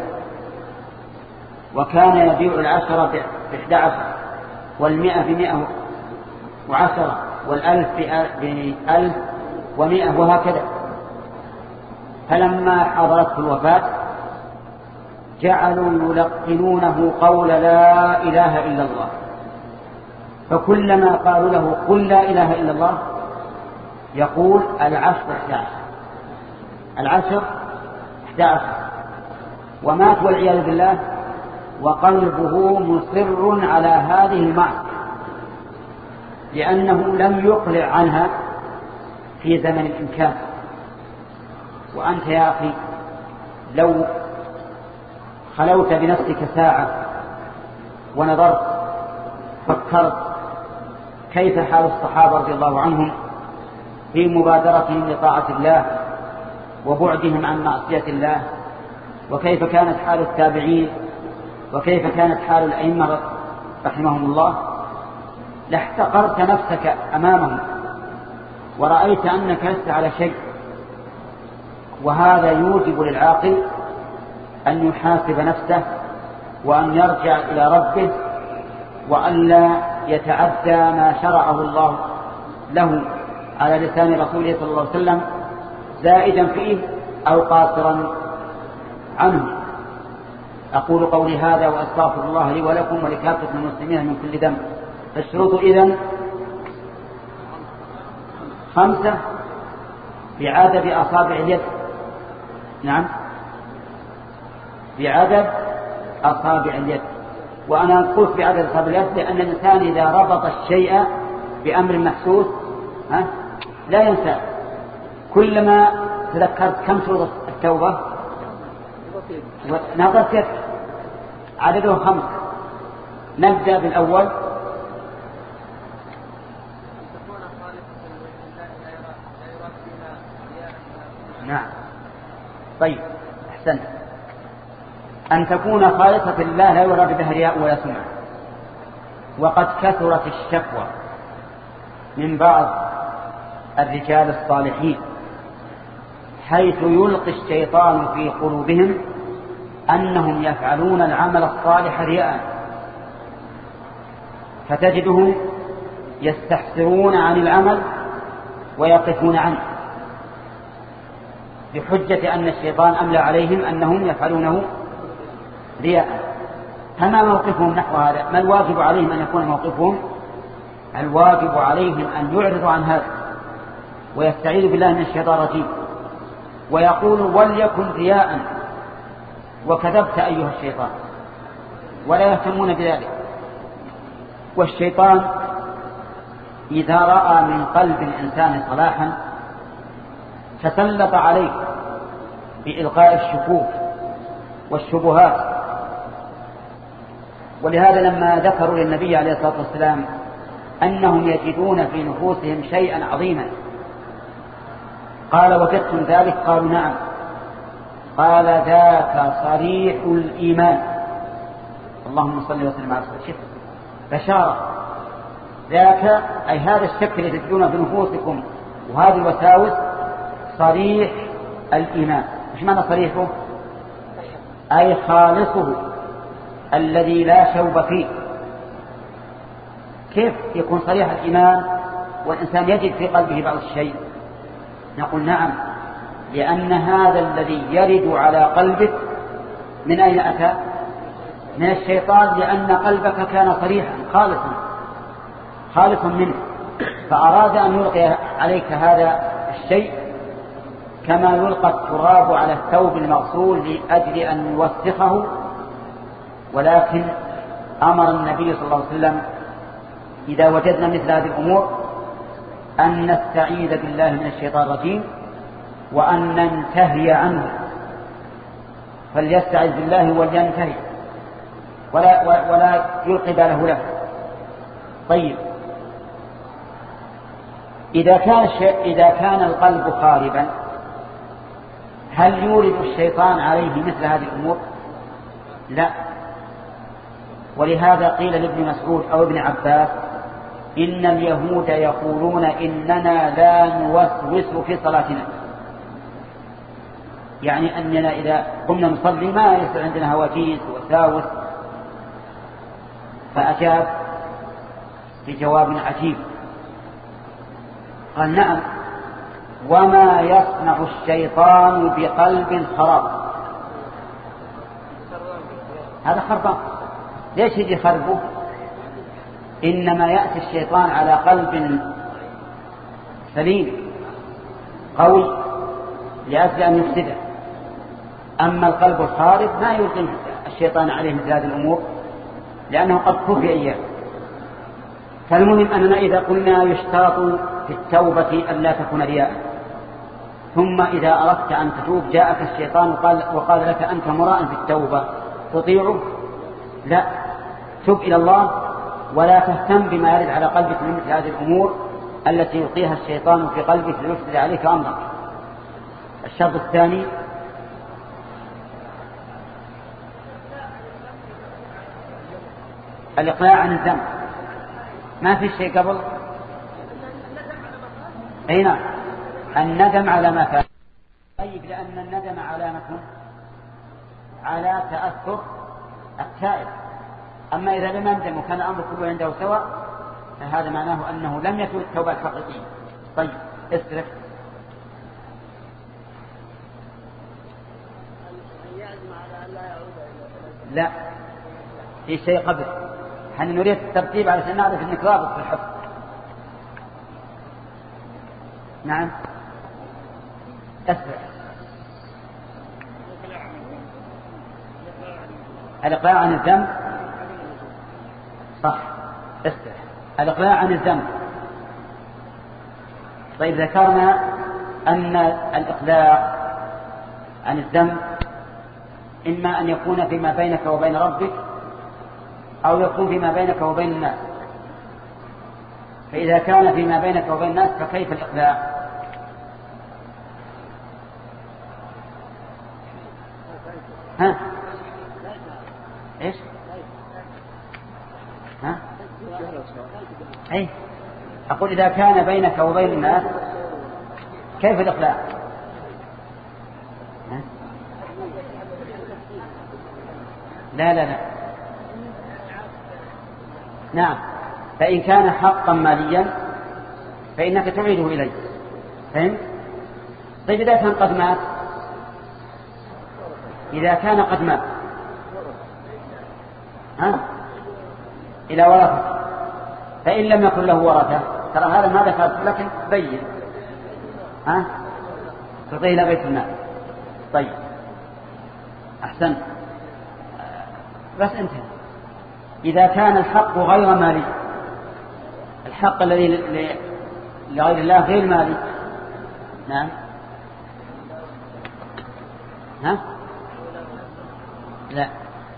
وكان يبيع العشرة بإحدى عشر والمئة بمئة وعشرة والألف بألف ومئة وهكذا. فلما حضرته الوفاة جعلوا يلقنونه قول لا إله إلا الله، فكلما قالوا له قل لا إله إلا الله يقول العشر إحدى عشر العشر إحدى عشر ومات والعياذ بالله وقلبه مصر على هذه المعصية لأنه لم يقلع عنها في زمن الإمكان. وأنت يا أخي لو خلوت بنفسك ساعة ونظرت فكرت كيف حال الصحابة رضي الله عنهم في مبادرتهم لطاعة الله وبعدهم عن معصية الله، وكيف كانت حال التابعين، وكيف كانت حال الأئمة رحمهم الله، لاحتقرت نفسك أمامهم ورأيت أنك لست على شيء. وهذا يوجب للعاقل أن يحاسب نفسه وأن يرجع إلى ربه وأن لا يتعدى ما شرعه الله له على لسان رسوله صلى الله عليه وسلم زائدا فيه أو قاصرا عنه. أقول قولي هذا وأستغفر الله لي ولكم ولكافة المسلمين من كل ذنب. الشروط إذن خمسة بعدد أصابع اليد. نعم، بعدد أصابع اليد. وأنا قلت بعدد أصابع اليد لأن الإنسان إذا ربط الشيء بأمر محسوس ها لا ينسى. كلما تذكرت كم شروط التوبة نظرت يد عدده خمس. نبدأ بالأول. نعم طيب أحسنت. أن تكون خالصة لله لا يراد بها رياء ولا سمعة. وقد كثرت الشكوى من بعض الرجال الصالحين حيث يلقي الشيطان في قلوبهم أنهم يفعلون العمل الصالح رياء، فتجدهم يستحسرون عن العمل ويقفون عنه بحجة أن الشيطان أملى عليهم أنهم يفعلونه رياء. فما موقفهم نحو هذا؟ ما الواجب عليهم أن يكون موقفهم؟ الواجب عليهم أن يعرضوا عن هذا ويستعيذوا بالله من الشيطان الرجيم ويقولوا وليكن رياء وكذبت أيها الشيطان، ولا يهتمون بذلك. والشيطان إذا رأى من قلب الإنسان صلاحا تسلط عليه بإلقاء الشكوك والشبهات. ولهذا لما ذكروا للنبي عليه الصلاة والسلام أنهم يجدون في نفوسهم شيئا عظيما قال وجدتم ذلك؟ قالوا نعم. قال ذاك صريح الإيمان. اللهم صل وسلم على سيدنا بشارة. ذاك أي هذا الشك الذي تجدونه في نفوسكم وهذه الوساوس صريح الإيمان. مش معنى صريحه؟ أي خالصه الذي لا شوب فيه. كيف يكون صريح الإيمان والإنسان يجد في قلبه بعض الشيء؟ نقول نعم، لأن هذا الذي يرد على قلبك من أين أتى؟ من الشيطان، لأن قلبك كان صريحا خالصا خالصا منه، فأراد أن يلقي عليك هذا الشيء كما يلقى التراب على الثوب المغسول لأجل أن يوسخه. ولكن أمر النبي صلى الله عليه وسلم إذا وجدنا مثل هذه الأمور أن نستعيذ بالله من الشيطان الرجيم وأن ننتهي عنه. فليستعذ بالله ولينتهي ولا, ولا يلقي باله له. طيب، إذا كان, إذا كان القلب خاربا هل يورد الشيطان عليه مثل هذه الأمور؟ لا. ولهذا قيل لابن مسعود أو ابن عباس إن اليهود يقولون إننا لا نوسوس في صلاتنا، يعني أننا إذا قمنا نصلي ما يصير عندنا هواجيس وساوس. فأجاب بجواب عجيب قال نعم، وما يصنع الشيطان بقلب خراب. هذا خربان. ليش يجي خربه؟ إنما يأتي الشيطان على قلب سليم قوي لأجل أن يفسده. أما القلب الخارب ما يلقي الشيطان عليه مثل هذه الأمور لأنه قد كفي إياه. فالمهم أننا إذا قلنا يشترط في التوبة أن لا تكون رياء، ثم إذا أردت أن تتوب جاءك الشيطان وقال, وقال لك أنت مراء في التوبة تطيعه؟ لا، تب إلى الله ولا تهتم بما يرد على قلبك من مثل هذه الأمور التي يلقيها الشيطان في قلبك ليفسد عليك أمرك. الشرط الثاني الإقلاع عن الذنب. ما في شيء قبل أي نعم، الندم على ما فات. طيب، لأن الندم علامة على تأثر التائب. أما إذا لم يندم وكان الأمر كله عنده سواء فهذا معناه أنه لم يتوب التوبة الحقيقية. طيب، اسرف. لا، في شيء قبل. احنا نريد الترتيب علشان نعرف انك رابط في الحفظ. نعم اسرع. الإقلاع عن الذنب صح، اسرع. الإقلاع عن الذنب. طيب ذكرنا أن الإقلاع عن الذنب إما أن يكون فيما بينك وبين ربك أو يكون فيما بينك وبين الناس. فإذا كان فيما بينك وبين الناس فكيف الإقلاع؟ ها؟ إيش؟ ها؟ أي أقول إذا كان بينك وبين الناس كيف الإقلاع؟ ها؟ لا لا لا نعم. فإن كان حقا ماليا فإنك تعيده إليه. فهمت؟ طيب إذا كان قد مات، إذا كان قد مات ها؟ إلى ورثة، فإن لم يكن له ورثة، ترى هذا ما ذكرت لكن بين، ها؟ تعطيه إلى بيت المال. طيب أحسن. بس انتهى. إذا كان الحق غير مالي، الحق الذي لغير الله غير مالي، نعم ها؟ لا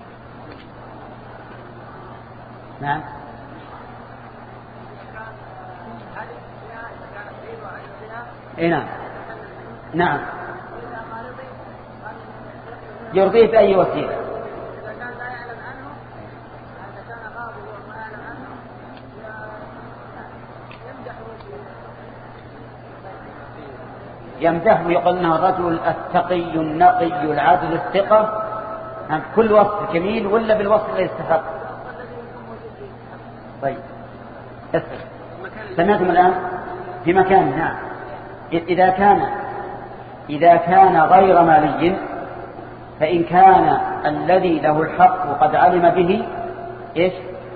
نعم اي نعم نعم يرضيه بأي وسيلة. يمدحه يقول انه الرجل التقي النقي العادل الثقة، كل وصف جميل ولا بالوصف اللي يستحق. طيب اسف سمعتم الآن في مكان. نعم إذا كان إذا كان غير مالي، فإن كان الذي له الحق قد علم به إيش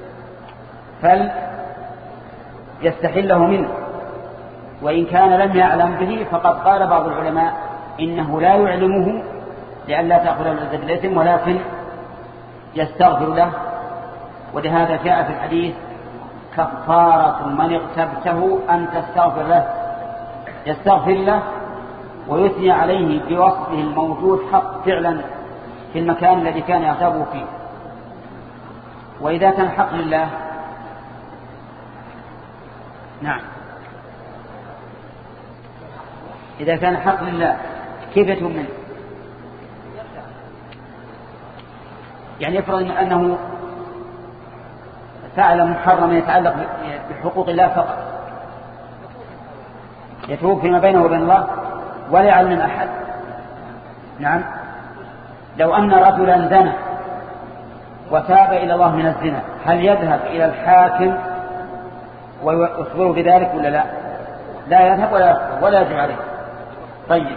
فليستحله منه، وإن كان لم يعلم به فقد قال بعض العلماء إنه لا يعلمه لئلا تأخذ العزة بالإثم ولكن يستغفر له. ولهذا جاء في الحديث كفارة من اغتبته أن تستغفر له، يستغفر له ويثني عليه بوصفه الموجود حق فعلا في المكان الذي كان يغتابه فيه. وإذا كان حق لله نعم إذا كان حق لله كيف يتوب منه؟ يعني يفرض أنه فعل محرم يتعلق بحقوق الله فقط، يتوب فيما بينه وبين الله ولا يعلم أحد. نعم لو أن رجلا زنى وتاب إلى الله من الزنا، هل يذهب إلى الحاكم ويخبره بذلك ولا لا؟ لا يذهب ولا ولا يجب عليه. طيب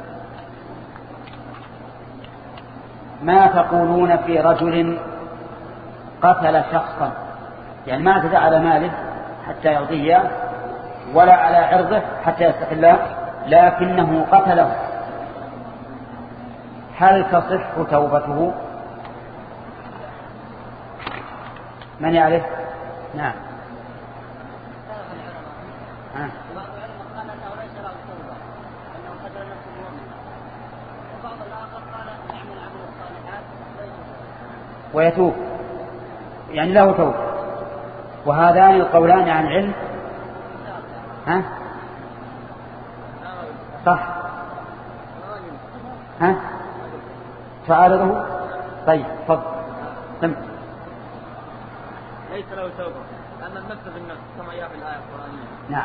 ما تقولون في رجل قتل شخصا، يعني ما اعتدى على ماله حتى يرضيه ولا على عرضه حتى يستقله، لكنه قتله، هل تصح توبته؟ من يعرف؟ نعم ها. ويتوب يعني له توبة. وهذان القولان عن علم ها صح ها تعارضه. طيب تفضل. ليس له توبة لأن النفس بالنفس كما جاء في الآية القرآنية. نعم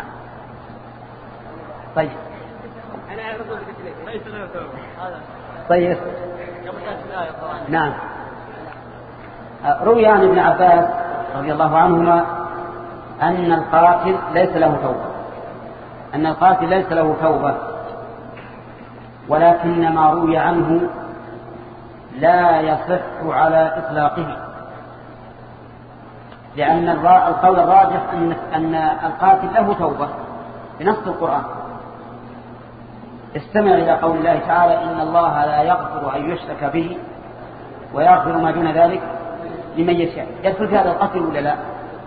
طيب أنا أعرض ليس له توبة هذا طيب كما جاء في الآية القرآنية. نعم روي عن ابن عباس رضي الله عنهما أن القاتل ليس له توبة، أن القاتل ليس له توبة، ولكن ما روي عنه لا يصح على إطلاقه، لأن القول الراجح أن القاتل له توبة بنص القرآن. استمع إلى قول الله تعالى: إن الله لا يغفر أن يشرك به ويغفر ما دون ذلك لمن يشاء. يدخل في هذا القتل ولا لا؟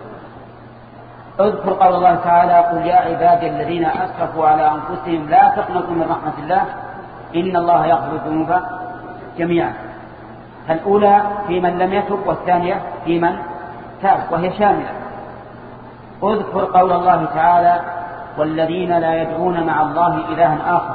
اذكر قول الله تعالى: قل يا عبادي الذين أسرفوا على أنفسهم لا تقنطوا من رحمة الله إن الله يغفر الذنوب جميعا. الأولى في من لم يتب، والثانية في من تاب، وهي شاملة. اذكر قول الله تعالى: والذين لا يدعون مع الله إلها آخر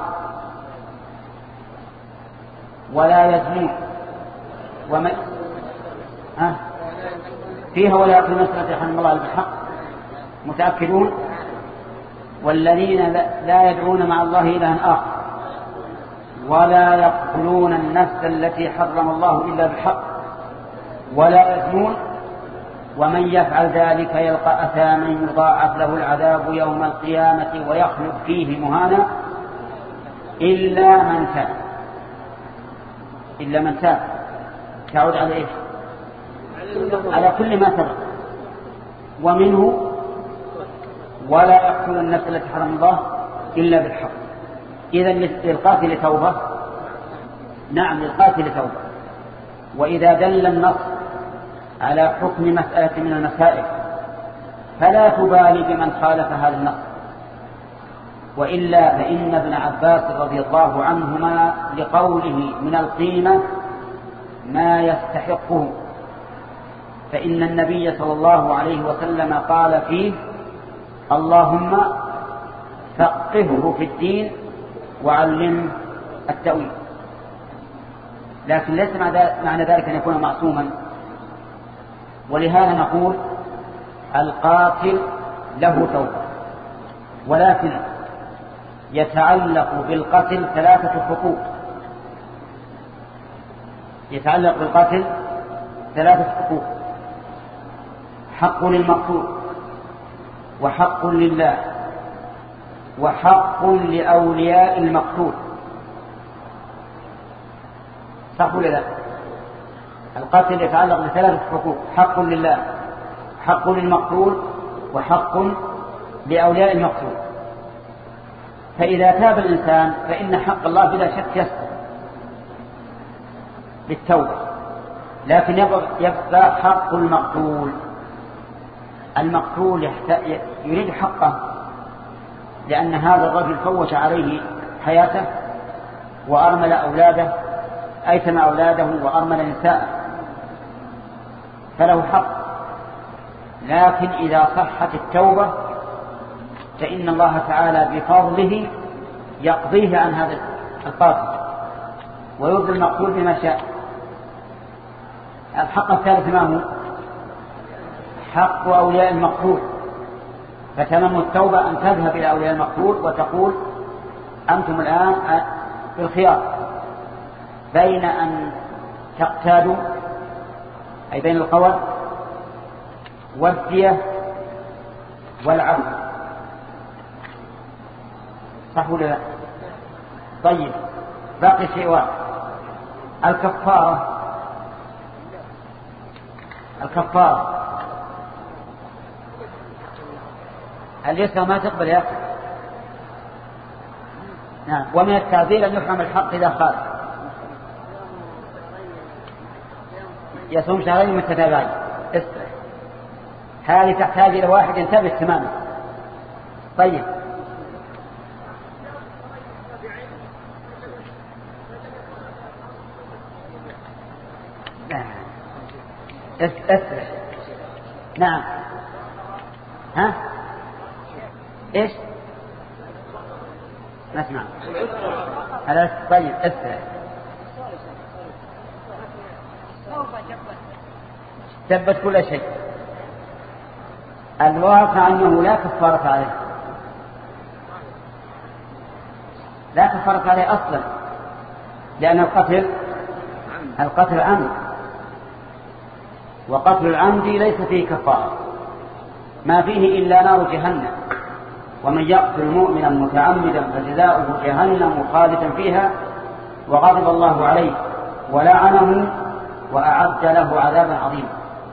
ولا يزنون ومن ها فيها ولا يأكل مسألة رحمه الله بالحق متأكدون. والذين لا يدعون مع الله إلها آخر ولا يقتلون النفس التي حرم الله إلا بالحق ولا يزنون ومن يفعل ذلك يلقى أثاما يضاعف له العذاب يوم القيامة ويخلد فيه مهانا إلا من تاب. إلا من تاب تعود على إيش؟ على كل ما سبق. ومنه ولا يقتل النفس التي حرم الله إلا بالحق. إذن للقاتل توبة، نعم للقاتل توبة. وإذا دل النص على حكم مسألة من المسائل فلا تبالي بمن خالف هذا النص، وإلا فإن ابن عباس رضي الله عنهما لقوله من القيمة ما يستحقه، فإن النبي صلى الله عليه وسلم قال فيه: اللهم فقهه في الدين وعلمه التأويل. لكن ليس معنى ذلك أن يكون معصوما، ولهذا نقول القاتل له توبة، ولكن يتعلق بالقتل ثلاثة حقوق. يتعلق بالقتل ثلاثة حقوق: حق للمقتول، وحق لله، وحق لأولياء المقتول. صح ولا لا؟ القتل يتعلق بثلاثة حقوق: حق لله، حق للمقتول، وحق لأولياء المقتول. فإذا تاب الإنسان فإن حق الله بلا شك يسقط بالتوبة، لكن يبقى حق المقتول. المقتول يريد حقه، لأن هذا الرجل فوت عليه حياته وأرمل أولاده، أيتم أولاده وأرمل نساءه، فله حق. لكن إذا صحت التوبة فإن الله تعالى بفضله يقضيه عن هذا القاتل ويرضي المقتول بما شاء. الحق الثالث ما هو؟ حق أولياء المقتول. فتمام التوبة أن تذهب إلى أولياء المقتول وتقول: أنتم الآن في الخيار بين أن تقتادوا، أي بين القول والدية والعفو. صح ولا لا؟ طيب، باقي شيء واحد: الكفارة. الكفارة اليسرى ما تقبل يا أخي. نعم. ومن التعذير أن يحرم الحق إذا خالف. يصوم شهرين متتابعين. استرح. هذه تحتاج إلى واحد ينتبه تماما. طيب، استرح. نعم. ها؟ ايش؟ نسمع. هذا طيب. استرح. ثبت كل شيء. الواقع أنه لا كفارة عليه، لا كفارة عليه أصلا، لأن القتل القتل عمد، وقتل العمد ليس فيه كفارة، ما فيه إلا نار جهنم. ومن يقتل مؤمنا متعمدا فجزاؤه جهنم خالدا فيها وغضب الله عليه ولعنه وأعد له عذابا عظيما.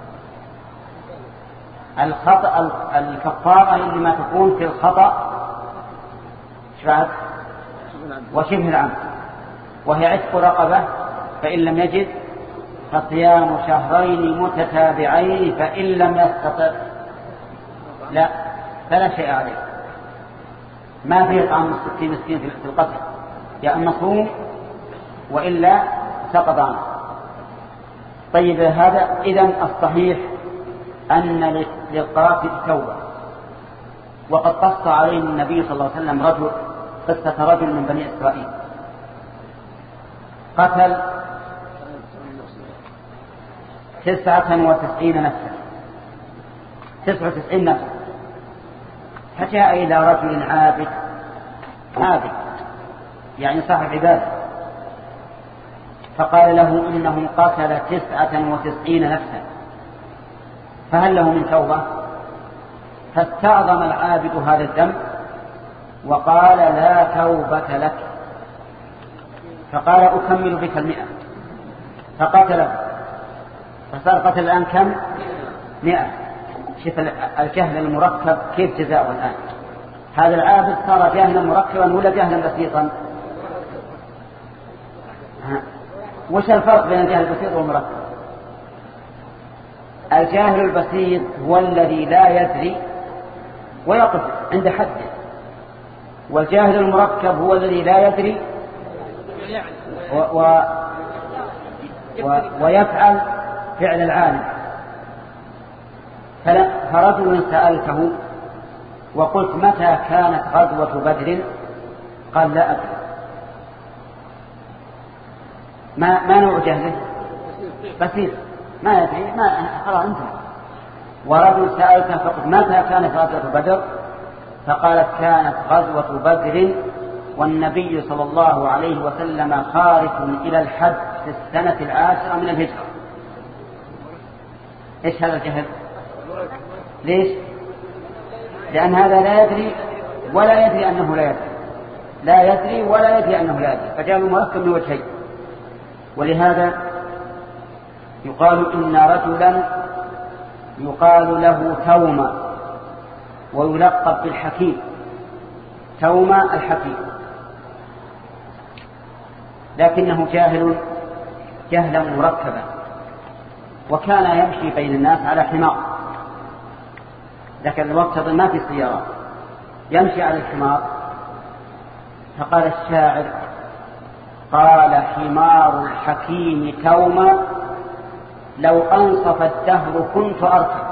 الخطأ الكفارة إنما تكون في الخطأ وشبه العمد، وهي عتق رقبة، فإن لم يجد فصيام شهرين متتابعين، فإن لم يستطع لا فلا شيء عليه، ما فيه طعام ستين مسكين في القتل، يا أما صوم وإلا سقط عنه. طيب هذا إذن الصحيح أن للقاتل توبة. وقد قص عليه النبي صلى الله عليه وسلم رجل قصة رجل من بني إسرائيل قتل تسعة وتسعين نفسا تسعة وتسعين نفسا، فجاء إلى رجل عابد عابد يعني صاحب عبادة، فقال له إنه قتل تسعة وتسعين نفسا، فهل له من توبة؟ فاستعظم العابد هذا الذنب وقال لا توبة لك، فقال أكمل بك المئة، فقتله، فصار قتل الآن كم؟ مئة. شوف الجهل المركب كيف جزاؤه الآن. هذا العابد صار جاهلا مركبا ولا جاهلا بسيطا؟ وش الفرق بين الجاهل البسيط والمركب؟ الجاهل البسيط هو الذي لا يدري ويقف عند حده، والجاهل المركب هو الذي لا يدري و... و... و... ويفعل فعل العالم. فرجل سألته وقلت متى كانت غزوة بدر؟ قال لا أدري. ما, ما نوع جهله؟ بسيط ما يدري، ما خلاص انتهى. ورجل سألته فقلت متى كانت غزوة بدر؟ فقالت كانت غزوة بدر والنبي صلى الله عليه وسلم خارج إلى الحج في السنة العاشرة من الهجرة. إيش هذا الجهل؟ ليش؟ لأن هذا لا يدري ولا يدري أنه لا يدري، لا يدري ولا يدري أنه لا يدري، فجاء مركب من وجهين. ولهذا يقال إن رجلا يقال له توما ويلقب بالحكيم، توما الحكيم، لكنه جاهل جهلا مركبا، وكان يمشي بين الناس على حمار، لكن الوقت ما في سيارة، يمشي على الحمار. فقال الشاعر قال حمار الحكيم توما لو أنصف الدهر كنت أركب،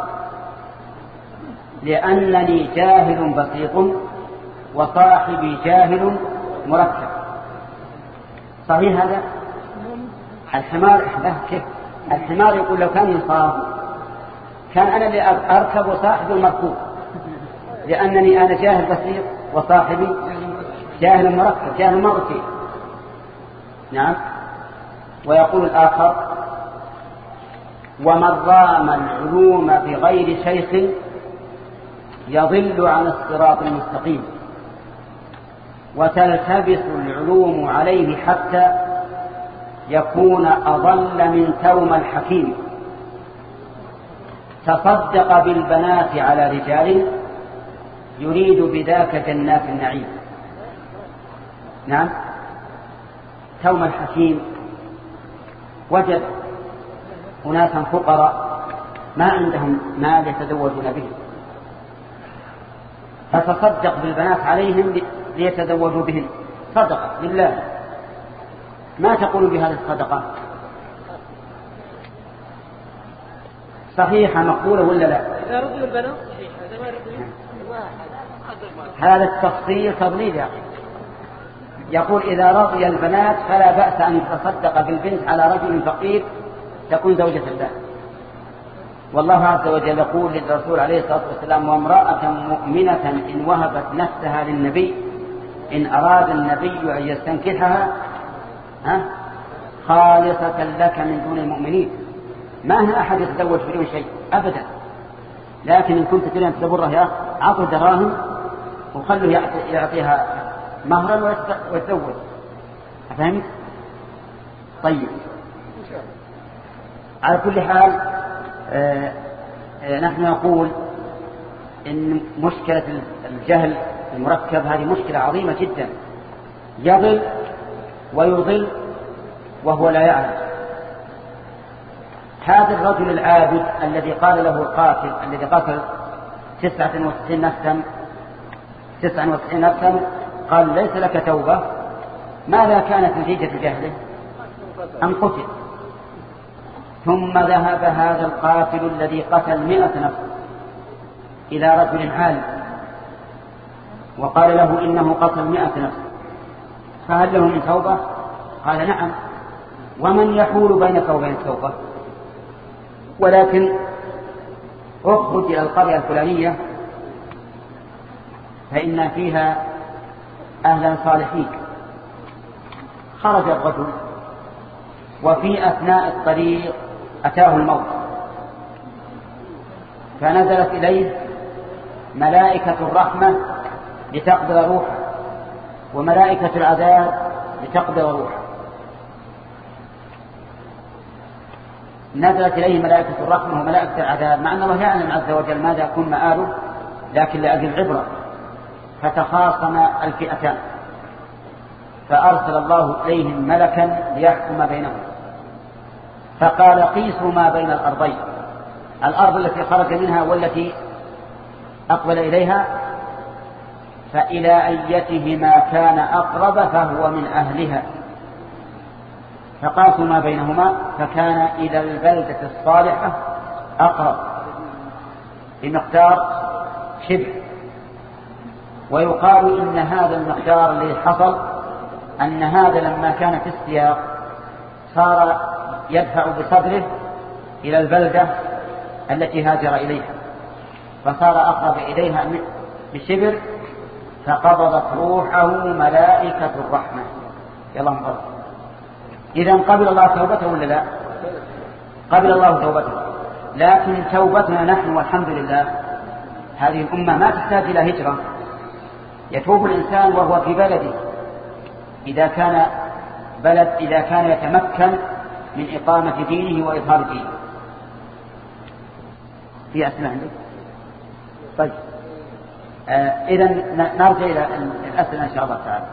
لأنني جاهل بسيط وصاحبي جاهل مركب. صحيح هذا؟ الحمار كيف؟ الحمار يقول لو كان ينصاف كان أنا اللي أركب وصاحب المركوب، لأنني أنا جاهل بسيط وصاحبي جاهل مركب، جاهل مركب. نعم. ويقول الآخر ومن رام العلوم بغير شيخ يضل عن الصراط المستقيم، وتلتبس العلوم عليه حتى يكون أضل من توم الحكيم. تصدق بالبنات على رجال يريد بذاك جنات النعيم. نعم. توم الحكيم وجد أناسا فقراء ما عندهم مال يتزوجون به، فتصدق بالبنات عليهم ليتزوجوا بهم، صدقة لله. ما تقول بهذه الصدقة؟ صحيحة مقبولة ولا لا؟ إذا رضوا البنات صحيحة، إذا ما رضوا هذا التفصيل تضليل يا أخي. يقول إذا رضي البنات فلا بأس أن يتصدق بالبنت على رجل فقير تكون زوجة له. والله عز وجل يقول للرسول عليه الصلاة والسلام وامرأة مؤمنة إن وهبت نفسها للنبي إن أراد النبي أن يستنكحها ها خالصة لك من دون المؤمنين. ما هنا أحد يتزوج بدون شيء أبدا، لكن إن كنت تريد أن تبره يا عطوا دراهم وخلوا يعطيها مهرا ويتزوج. فهمت؟ طيب على كل حال آه آه نحن نقول إن مشكلة الجهل المركب هذه مشكلة عظيمة جدا، يضل ويضل وهو لا يعلم. هذا الرجل العابد الذي قال له القاتل الذي قتل تسعة وتسعين نفسا تسعة وتسعين نفسا قال ليس لك توبة، ماذا كانت نتيجة جهله؟ أن قتل. ثم ذهب هذا القاتل الذي قتل مئة نفس إلى رجل عالم وقال له إنه قتل مئة نفس، فهل له من توبة؟ قال نعم. ومن يحول بينك وبين التوبة؟ ولكن اخرج إلى القرية الفلانية فإن فيها أهلا صالحين. خرج الرجل وفي أثناء الطريق أتاه الموت، فنزلت إليه ملائكة الرحمة لتقبض روحه وملائكة العذاب لتقبض روحه. نزلت إليه ملائكة الرحمة وملائكة العذاب، مع أن الله يعلم عز وجل ماذا يكون مآله، لكن لأجل العبرة فتخاصم الفئتان، فأرسل الله إليهم ملكا ليحكم بينهم، فقال قيسوا ما بين الأرضين، الأرض التي خرج منها والتي أقبل إليها، فإلى أيتهما كان أقرب فهو من أهلها، فقاسوا ما بينهما فكان إلى البلدة الصالحة أقرب بمقدار شبه. ويقال إن هذا المقدار الذي حصل أن هذا لما كان في السياق صار يدفع بصدره إلى البلدة التي هاجر إليها، فصار أقرب إليها بشبر، فقبضت روحه ملائكة الرحمة. يلا انقضى. إذن قبل الله توبته ولا لا؟ قبل الله توبته، لكن توبتنا نحن والحمد لله هذه الأمة ما تحتاج إلى هجرة، يتوب الإنسان وهو في بلده إذا كان بلد إذا كان يتمكن من إقامة دينه وإظهار دينه. في أسئلة عندك؟ طيب آه إذن نرجع إلى الأسئلة إن شاء الله تعالى.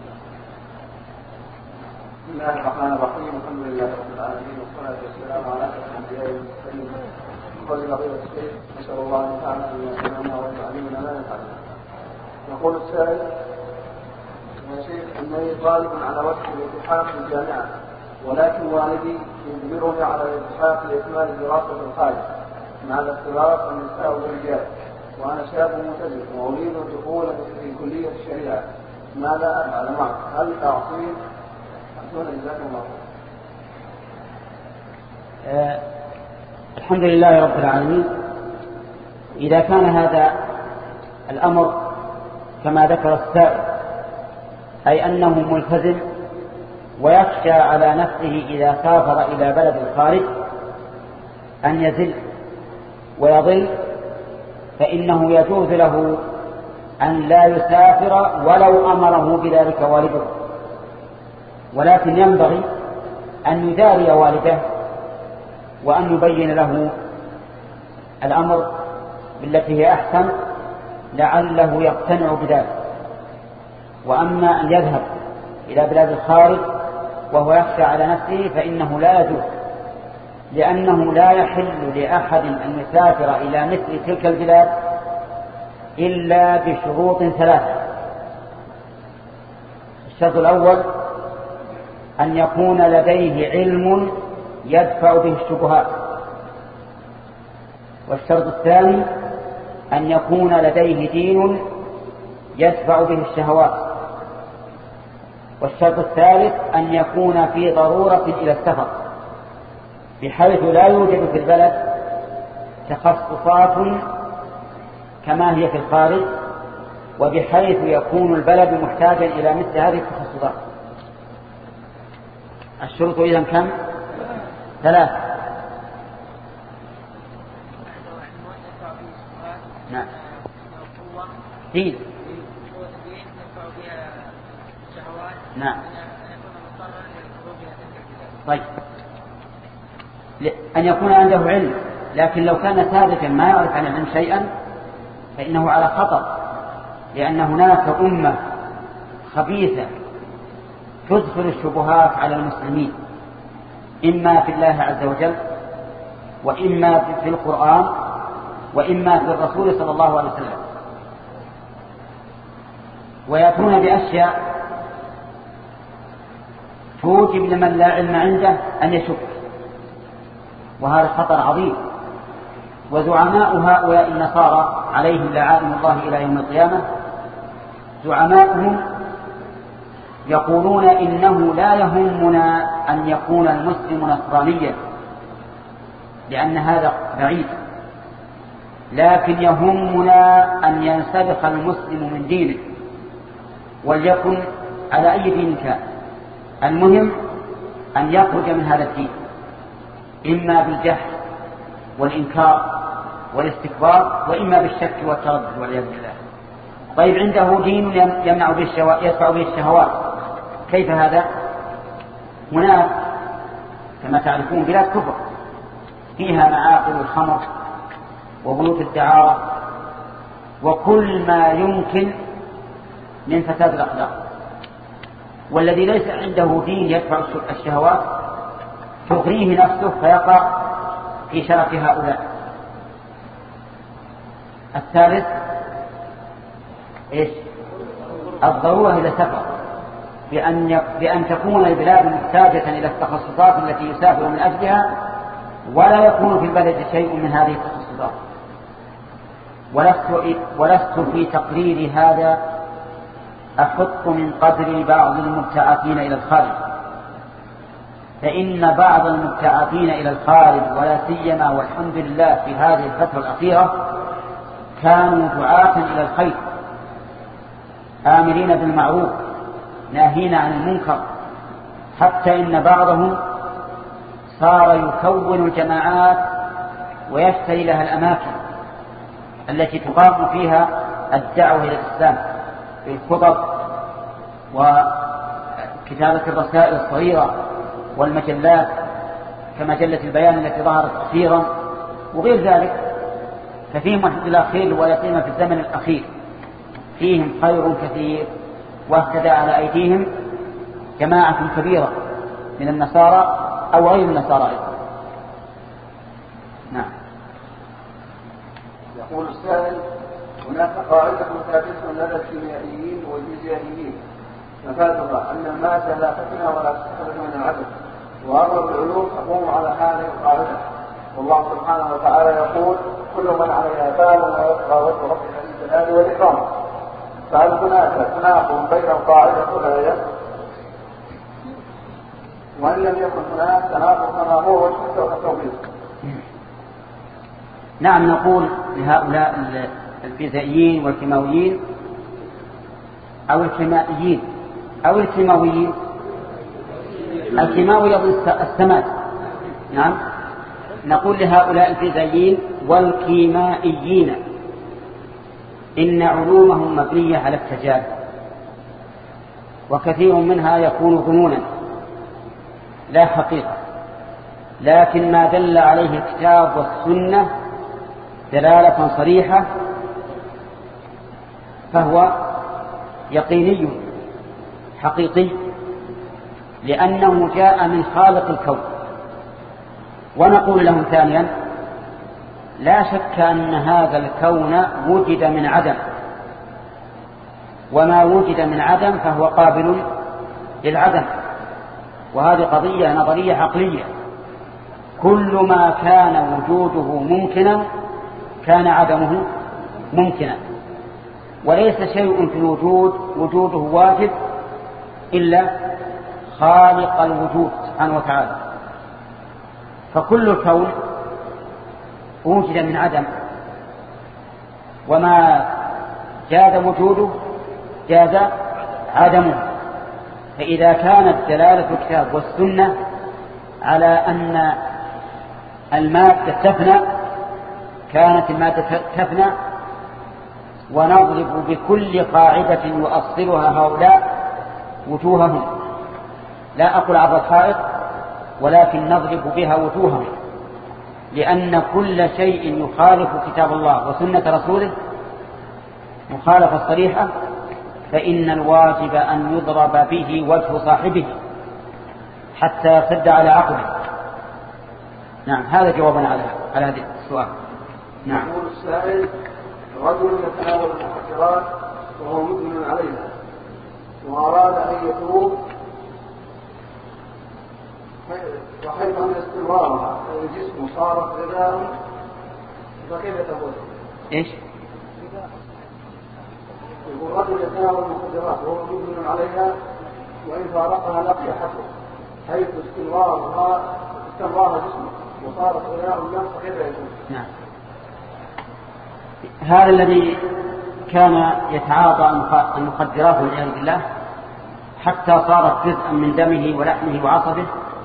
بسم الله الرحمن الرحيم، الحمد لله رب العالمين والصلاة والسلام على أشرف الأنبياء والمرسلين. قال فضيلة الشيخ نسأل الله تعالى أن يعلمنا ويعلمنا ما ينفعنا. يقول السائل: يا شيخ إنني طالب على وجه الالتحاق في الجامعة، ولكن والدي يجبرني على الالتحاق لإكمال دراسة الخارج مع الاختلاط النساء والرجال، وأنا شاب متزن وأريد الدخول في كلية الشريعة، ماذا أفعل معك؟ هل أعطيه؟ آه الحمد لله رب العالمين. إذا كان هذا الأمر كما ذكر السائل، أي أنه ملتزم ويخشى على نفسه إذا سافر إلى بلد الخارج أن يزل ويضل، فإنه يجوز له أن لا يسافر ولو أمره بذلك والده، ولكن ينبغي أن يداري والده وأن يبين له الأمر بالتي هي أحسن لعله يقتنع بذلك. وأما أن يذهب إلى بلاد الخارج وهو يخشى على نفسه فإنه لا يجوز، لأنه لا يحل لأحد أن يسافر إلى مثل تلك البلاد إلا بشروط ثلاثة. الشرط الأول أن يكون لديه علم يدفع به الشبهات، والشرط الثاني أن يكون لديه دين يدفع به الشهوات، والشرط الثالث أن يكون في ضرورة إلى السفر بحيث لا يوجد في البلد تخصصات كما هي في الخارج، وبحيث يكون البلد محتاجا إلى مثل هذه التخصصات. الشروط إذن كم؟ ثلاث. نعم. دين. نعم. طيب أن يكون عنده علم، لكن لو كان ساذجا ما يعرف عن العلم شيئا فإنه على خطر، لأن هناك أمة خبيثة تدخل الشبهات على المسلمين، إما في الله عز وجل، وإما في القرآن، وإما في الرسول صلى الله عليه وسلم، ويأتون بأشياء توجب لمن لا علم عنده أن يشك، وهذا خطر عظيم. وزعماء هؤلاء النصارى عليهم لعائن الله إلى يوم القيامة، زعماؤهم يقولون إنه لا يهمنا أن يكون المسلم نصرانيا لأن هذا بعيد، لكن يهمنا أن ينسلخ المسلم من دينه وليكن على أي دين كان، المهم أن يخرج من هذا الدين إما بالجهل والإنكار والاستكبار، وإما بالشك والتردد والعياذ بالله. طيب عنده دين يمنع به الشهوات، يدفع به الشهوات، كيف هذا؟ هناك كما تعرفون بلاد كفر فيها معاقل الخمر وبيوت الدعارة وكل ما يمكن من فساد الأخلاق، والذي ليس عنده دين يدفع الشهوات تغريه نفسه فيقع في شرف هؤلاء. الثالث إيش؟ الضرورة إلى السفر، بأن, بأن تكون البلاد محتاجة إلى التخصصات التي يسافر من أجلها، ولا يكون في البلد شيء من هذه التخصصات. ولست, ولست في تقرير هذا أحط من قدر بعض المبتعثين إلى الخارج، فإن بعض المبتعثين إلى الخارج ولا سيما والحمد لله في هذه الفترة الأخيرة كانوا دعاة إلى الخير، آمرين بالمعروف ناهين عن المنكر، حتى إن بعضهم صار يكون الجماعات ويشتري لها الأماكن التي تقام فيها الدعوة إلى الإسلام في الخطب وكتابة الرسائل الصغيرة والمجلات كمجلة البيان التي ظهرت أخيرا وغير ذلك. ففيهم الحمد لله خير، ولا سيما في الزمن الأخير فيهم خير كثير، واهتدى على أيديهم جماعة كبيرة من النصارى أو غير النصارى أيضا. نعم. يقول السائل: هناك قاعدة ثابتة لدى الكيميائيين والفيزيائيين مفادها أن المادة لا تفنى ولا تستخرج من العدم، وأغلب العلوم تقوم على هذه القاعدة، والله سبحانه وتعالى يقول: كل من عليها فان ويبقى وجه ربك ذي الجلال والإكرام. فهل هناك تناقض بين القاعدة والآية؟ وإن لم يكن هناك تناقض فما هو وجه التوفيق؟ نعم، نقول لهؤلاء الفيزيائيين والكيماويين أو الكيمائيين أو الكيماويين، الكيماوي يضم السماد، نعم، نقول لهؤلاء الفيزيائيين والكيمائيين إن علومهم مبنية على التجارب، وكثير منها يكون ظنونا لا حقيقة، لكن ما دل عليه الكتاب والسنة دلالة صريحة فهو يقيني حقيقي، لأنه جاء من خالق الكون. ونقول لهم ثانيا: لا شك أن هذا الكون وجد من عدم، وما وجد من عدم فهو قابل للعدم، وهذه قضية نظرية عقلية. كل ما كان وجوده ممكنا كان عدمه ممكنا، وليس شيء في الوجود وجوده واجب إلا خالق الوجود سبحانه وتعالى. فكل الكون وجد من عدم، وما جاز وجوده جاز عدمه. فإذا كانت دلالة الكتاب والسنة على أن المادة تفنى كانت المادة تفنى، ونضرب بكل قاعدة يؤصلها هؤلاء وجوههم، لا أقول عبر الحائط، ولكن نضرب بها وجوههم لأن كل شيء يخالف كتاب الله وسنة رسوله مخالفة صريحة فإن الواجب أن يضرب به وجه صاحبه حتى يصد على عقله. نعم، هذا جوابنا على على هذا السؤال. نعم. يقول السائل: رجل يتناول المخدرات وهو مدمن عليها وأراد أن يتوب وحيث أن استمرارها الجسم صارت غذاء فكيف تقول؟ إيش؟ يقول رجل يتناول المخدرات وهو مدمن عليها وإن فارقها لقي حقه حيث استمرارها استمرارها جسمه وصارت غذاء الناس فكيف يكون؟ نعم. هذا الذي كان يتعاطى المخدرات والعياذ بالله حتى صارت جزءا من دمه ولحمه وعصبه،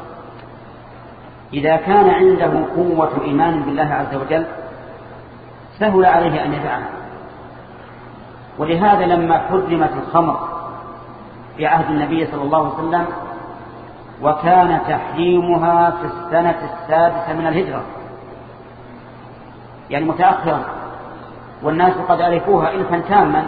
إذا كان عنده قوة إيمان بالله عز وجل سهل عليه أن يدعها. ولهذا لما حرمت الخمر في عهد النبي صلى الله عليه وسلم وكان تحريمها في السنة السادسة من الهجرة يعني متأخرا والناس قد ألفوها إلفا تاما،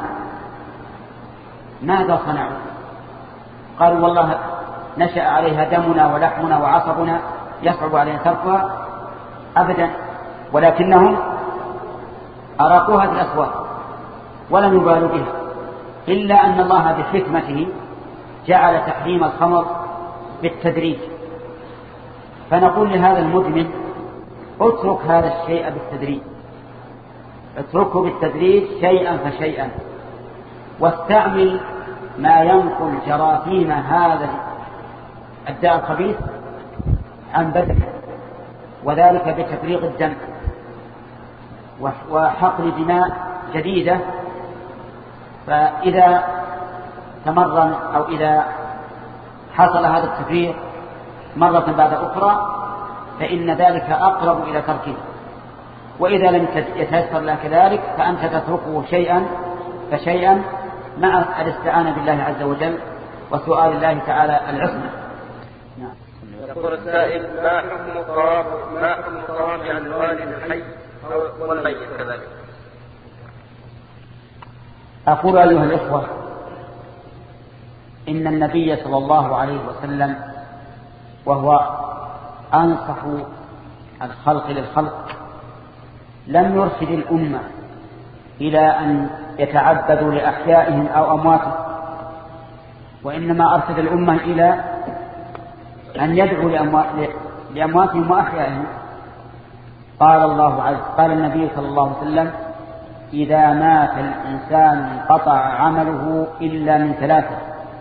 ماذا صنعوا؟ قالوا والله نشأ عليها دمنا ولحمنا وعصبنا يصعب علينا تركها أبدا، ولكنهم أراقوها في الأسواق ولم يبالوا بها، إلا أن الله بحكمته جعل تحريم الخمر بالتدريج. فنقول لهذا المدمن: اترك هذا الشيء بالتدريج، اتركه بالتدريج شيئا فشيئا، واستعمل ما ينقل جراثيم هذا الداء الخبيث عن بدنه، وذلك بتفريغ الدم وحقن دماء جديدة. فإذا تمرن أو إذا حصل هذا التفريغ مرة بعد أخرى فإن ذلك أقرب إلى تركه، وإذا لم يتيسر لك ذلك فأنت تتركه شيئا فشيئا مع الاستعانة بالله عز وجل وسؤال الله تعالى العصمة. نعم. يقول السائل: ما حكم الطواف ما حكم الطواف عن الوالد الحي والميت كذلك؟ أقول أيها الإخوة: إن النبي صلى الله عليه وسلم وهو أنصح الخلق للخلق لم يرشد الأمة إلى أن يتعبدوا لأحيائهم أو أمواتهم، وإنما أرشد الأمة إلى أن يدعوا لأمواتهم وأحيائهم. قال الله عز قال النبي صلى الله عليه وسلم: إذا مات الإنسان انقطع عمله إلا من ثلاثة: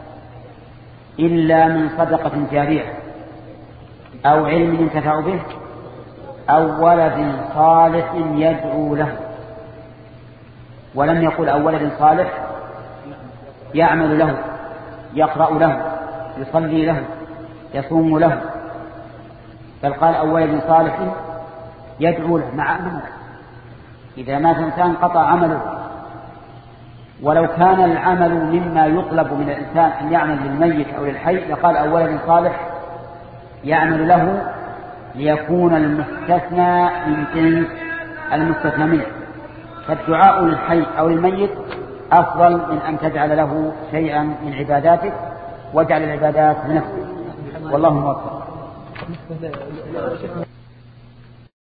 إلا من صدقة جارية أو علم ينتفع به أو ولد صالح يدعو له. ولم يقل أو ولد صالح يعمل له يقرأ له يصلي له يصوم له، بل قال أو ولد صالح يدعو له مع أمره. إذا مات إنسان قطع عمله، ولو كان العمل مما يطلب من الإنسان أن يعمل للميت أو للحي لقال أو ولد صالح يعمل له، ليكون المستثنى من جنس المستثنى منه. فالدعاء للحي أو للميت أفضل من أن تجعل له شيئا من عباداتك، واجعل العبادات لنفسك. والله موفق.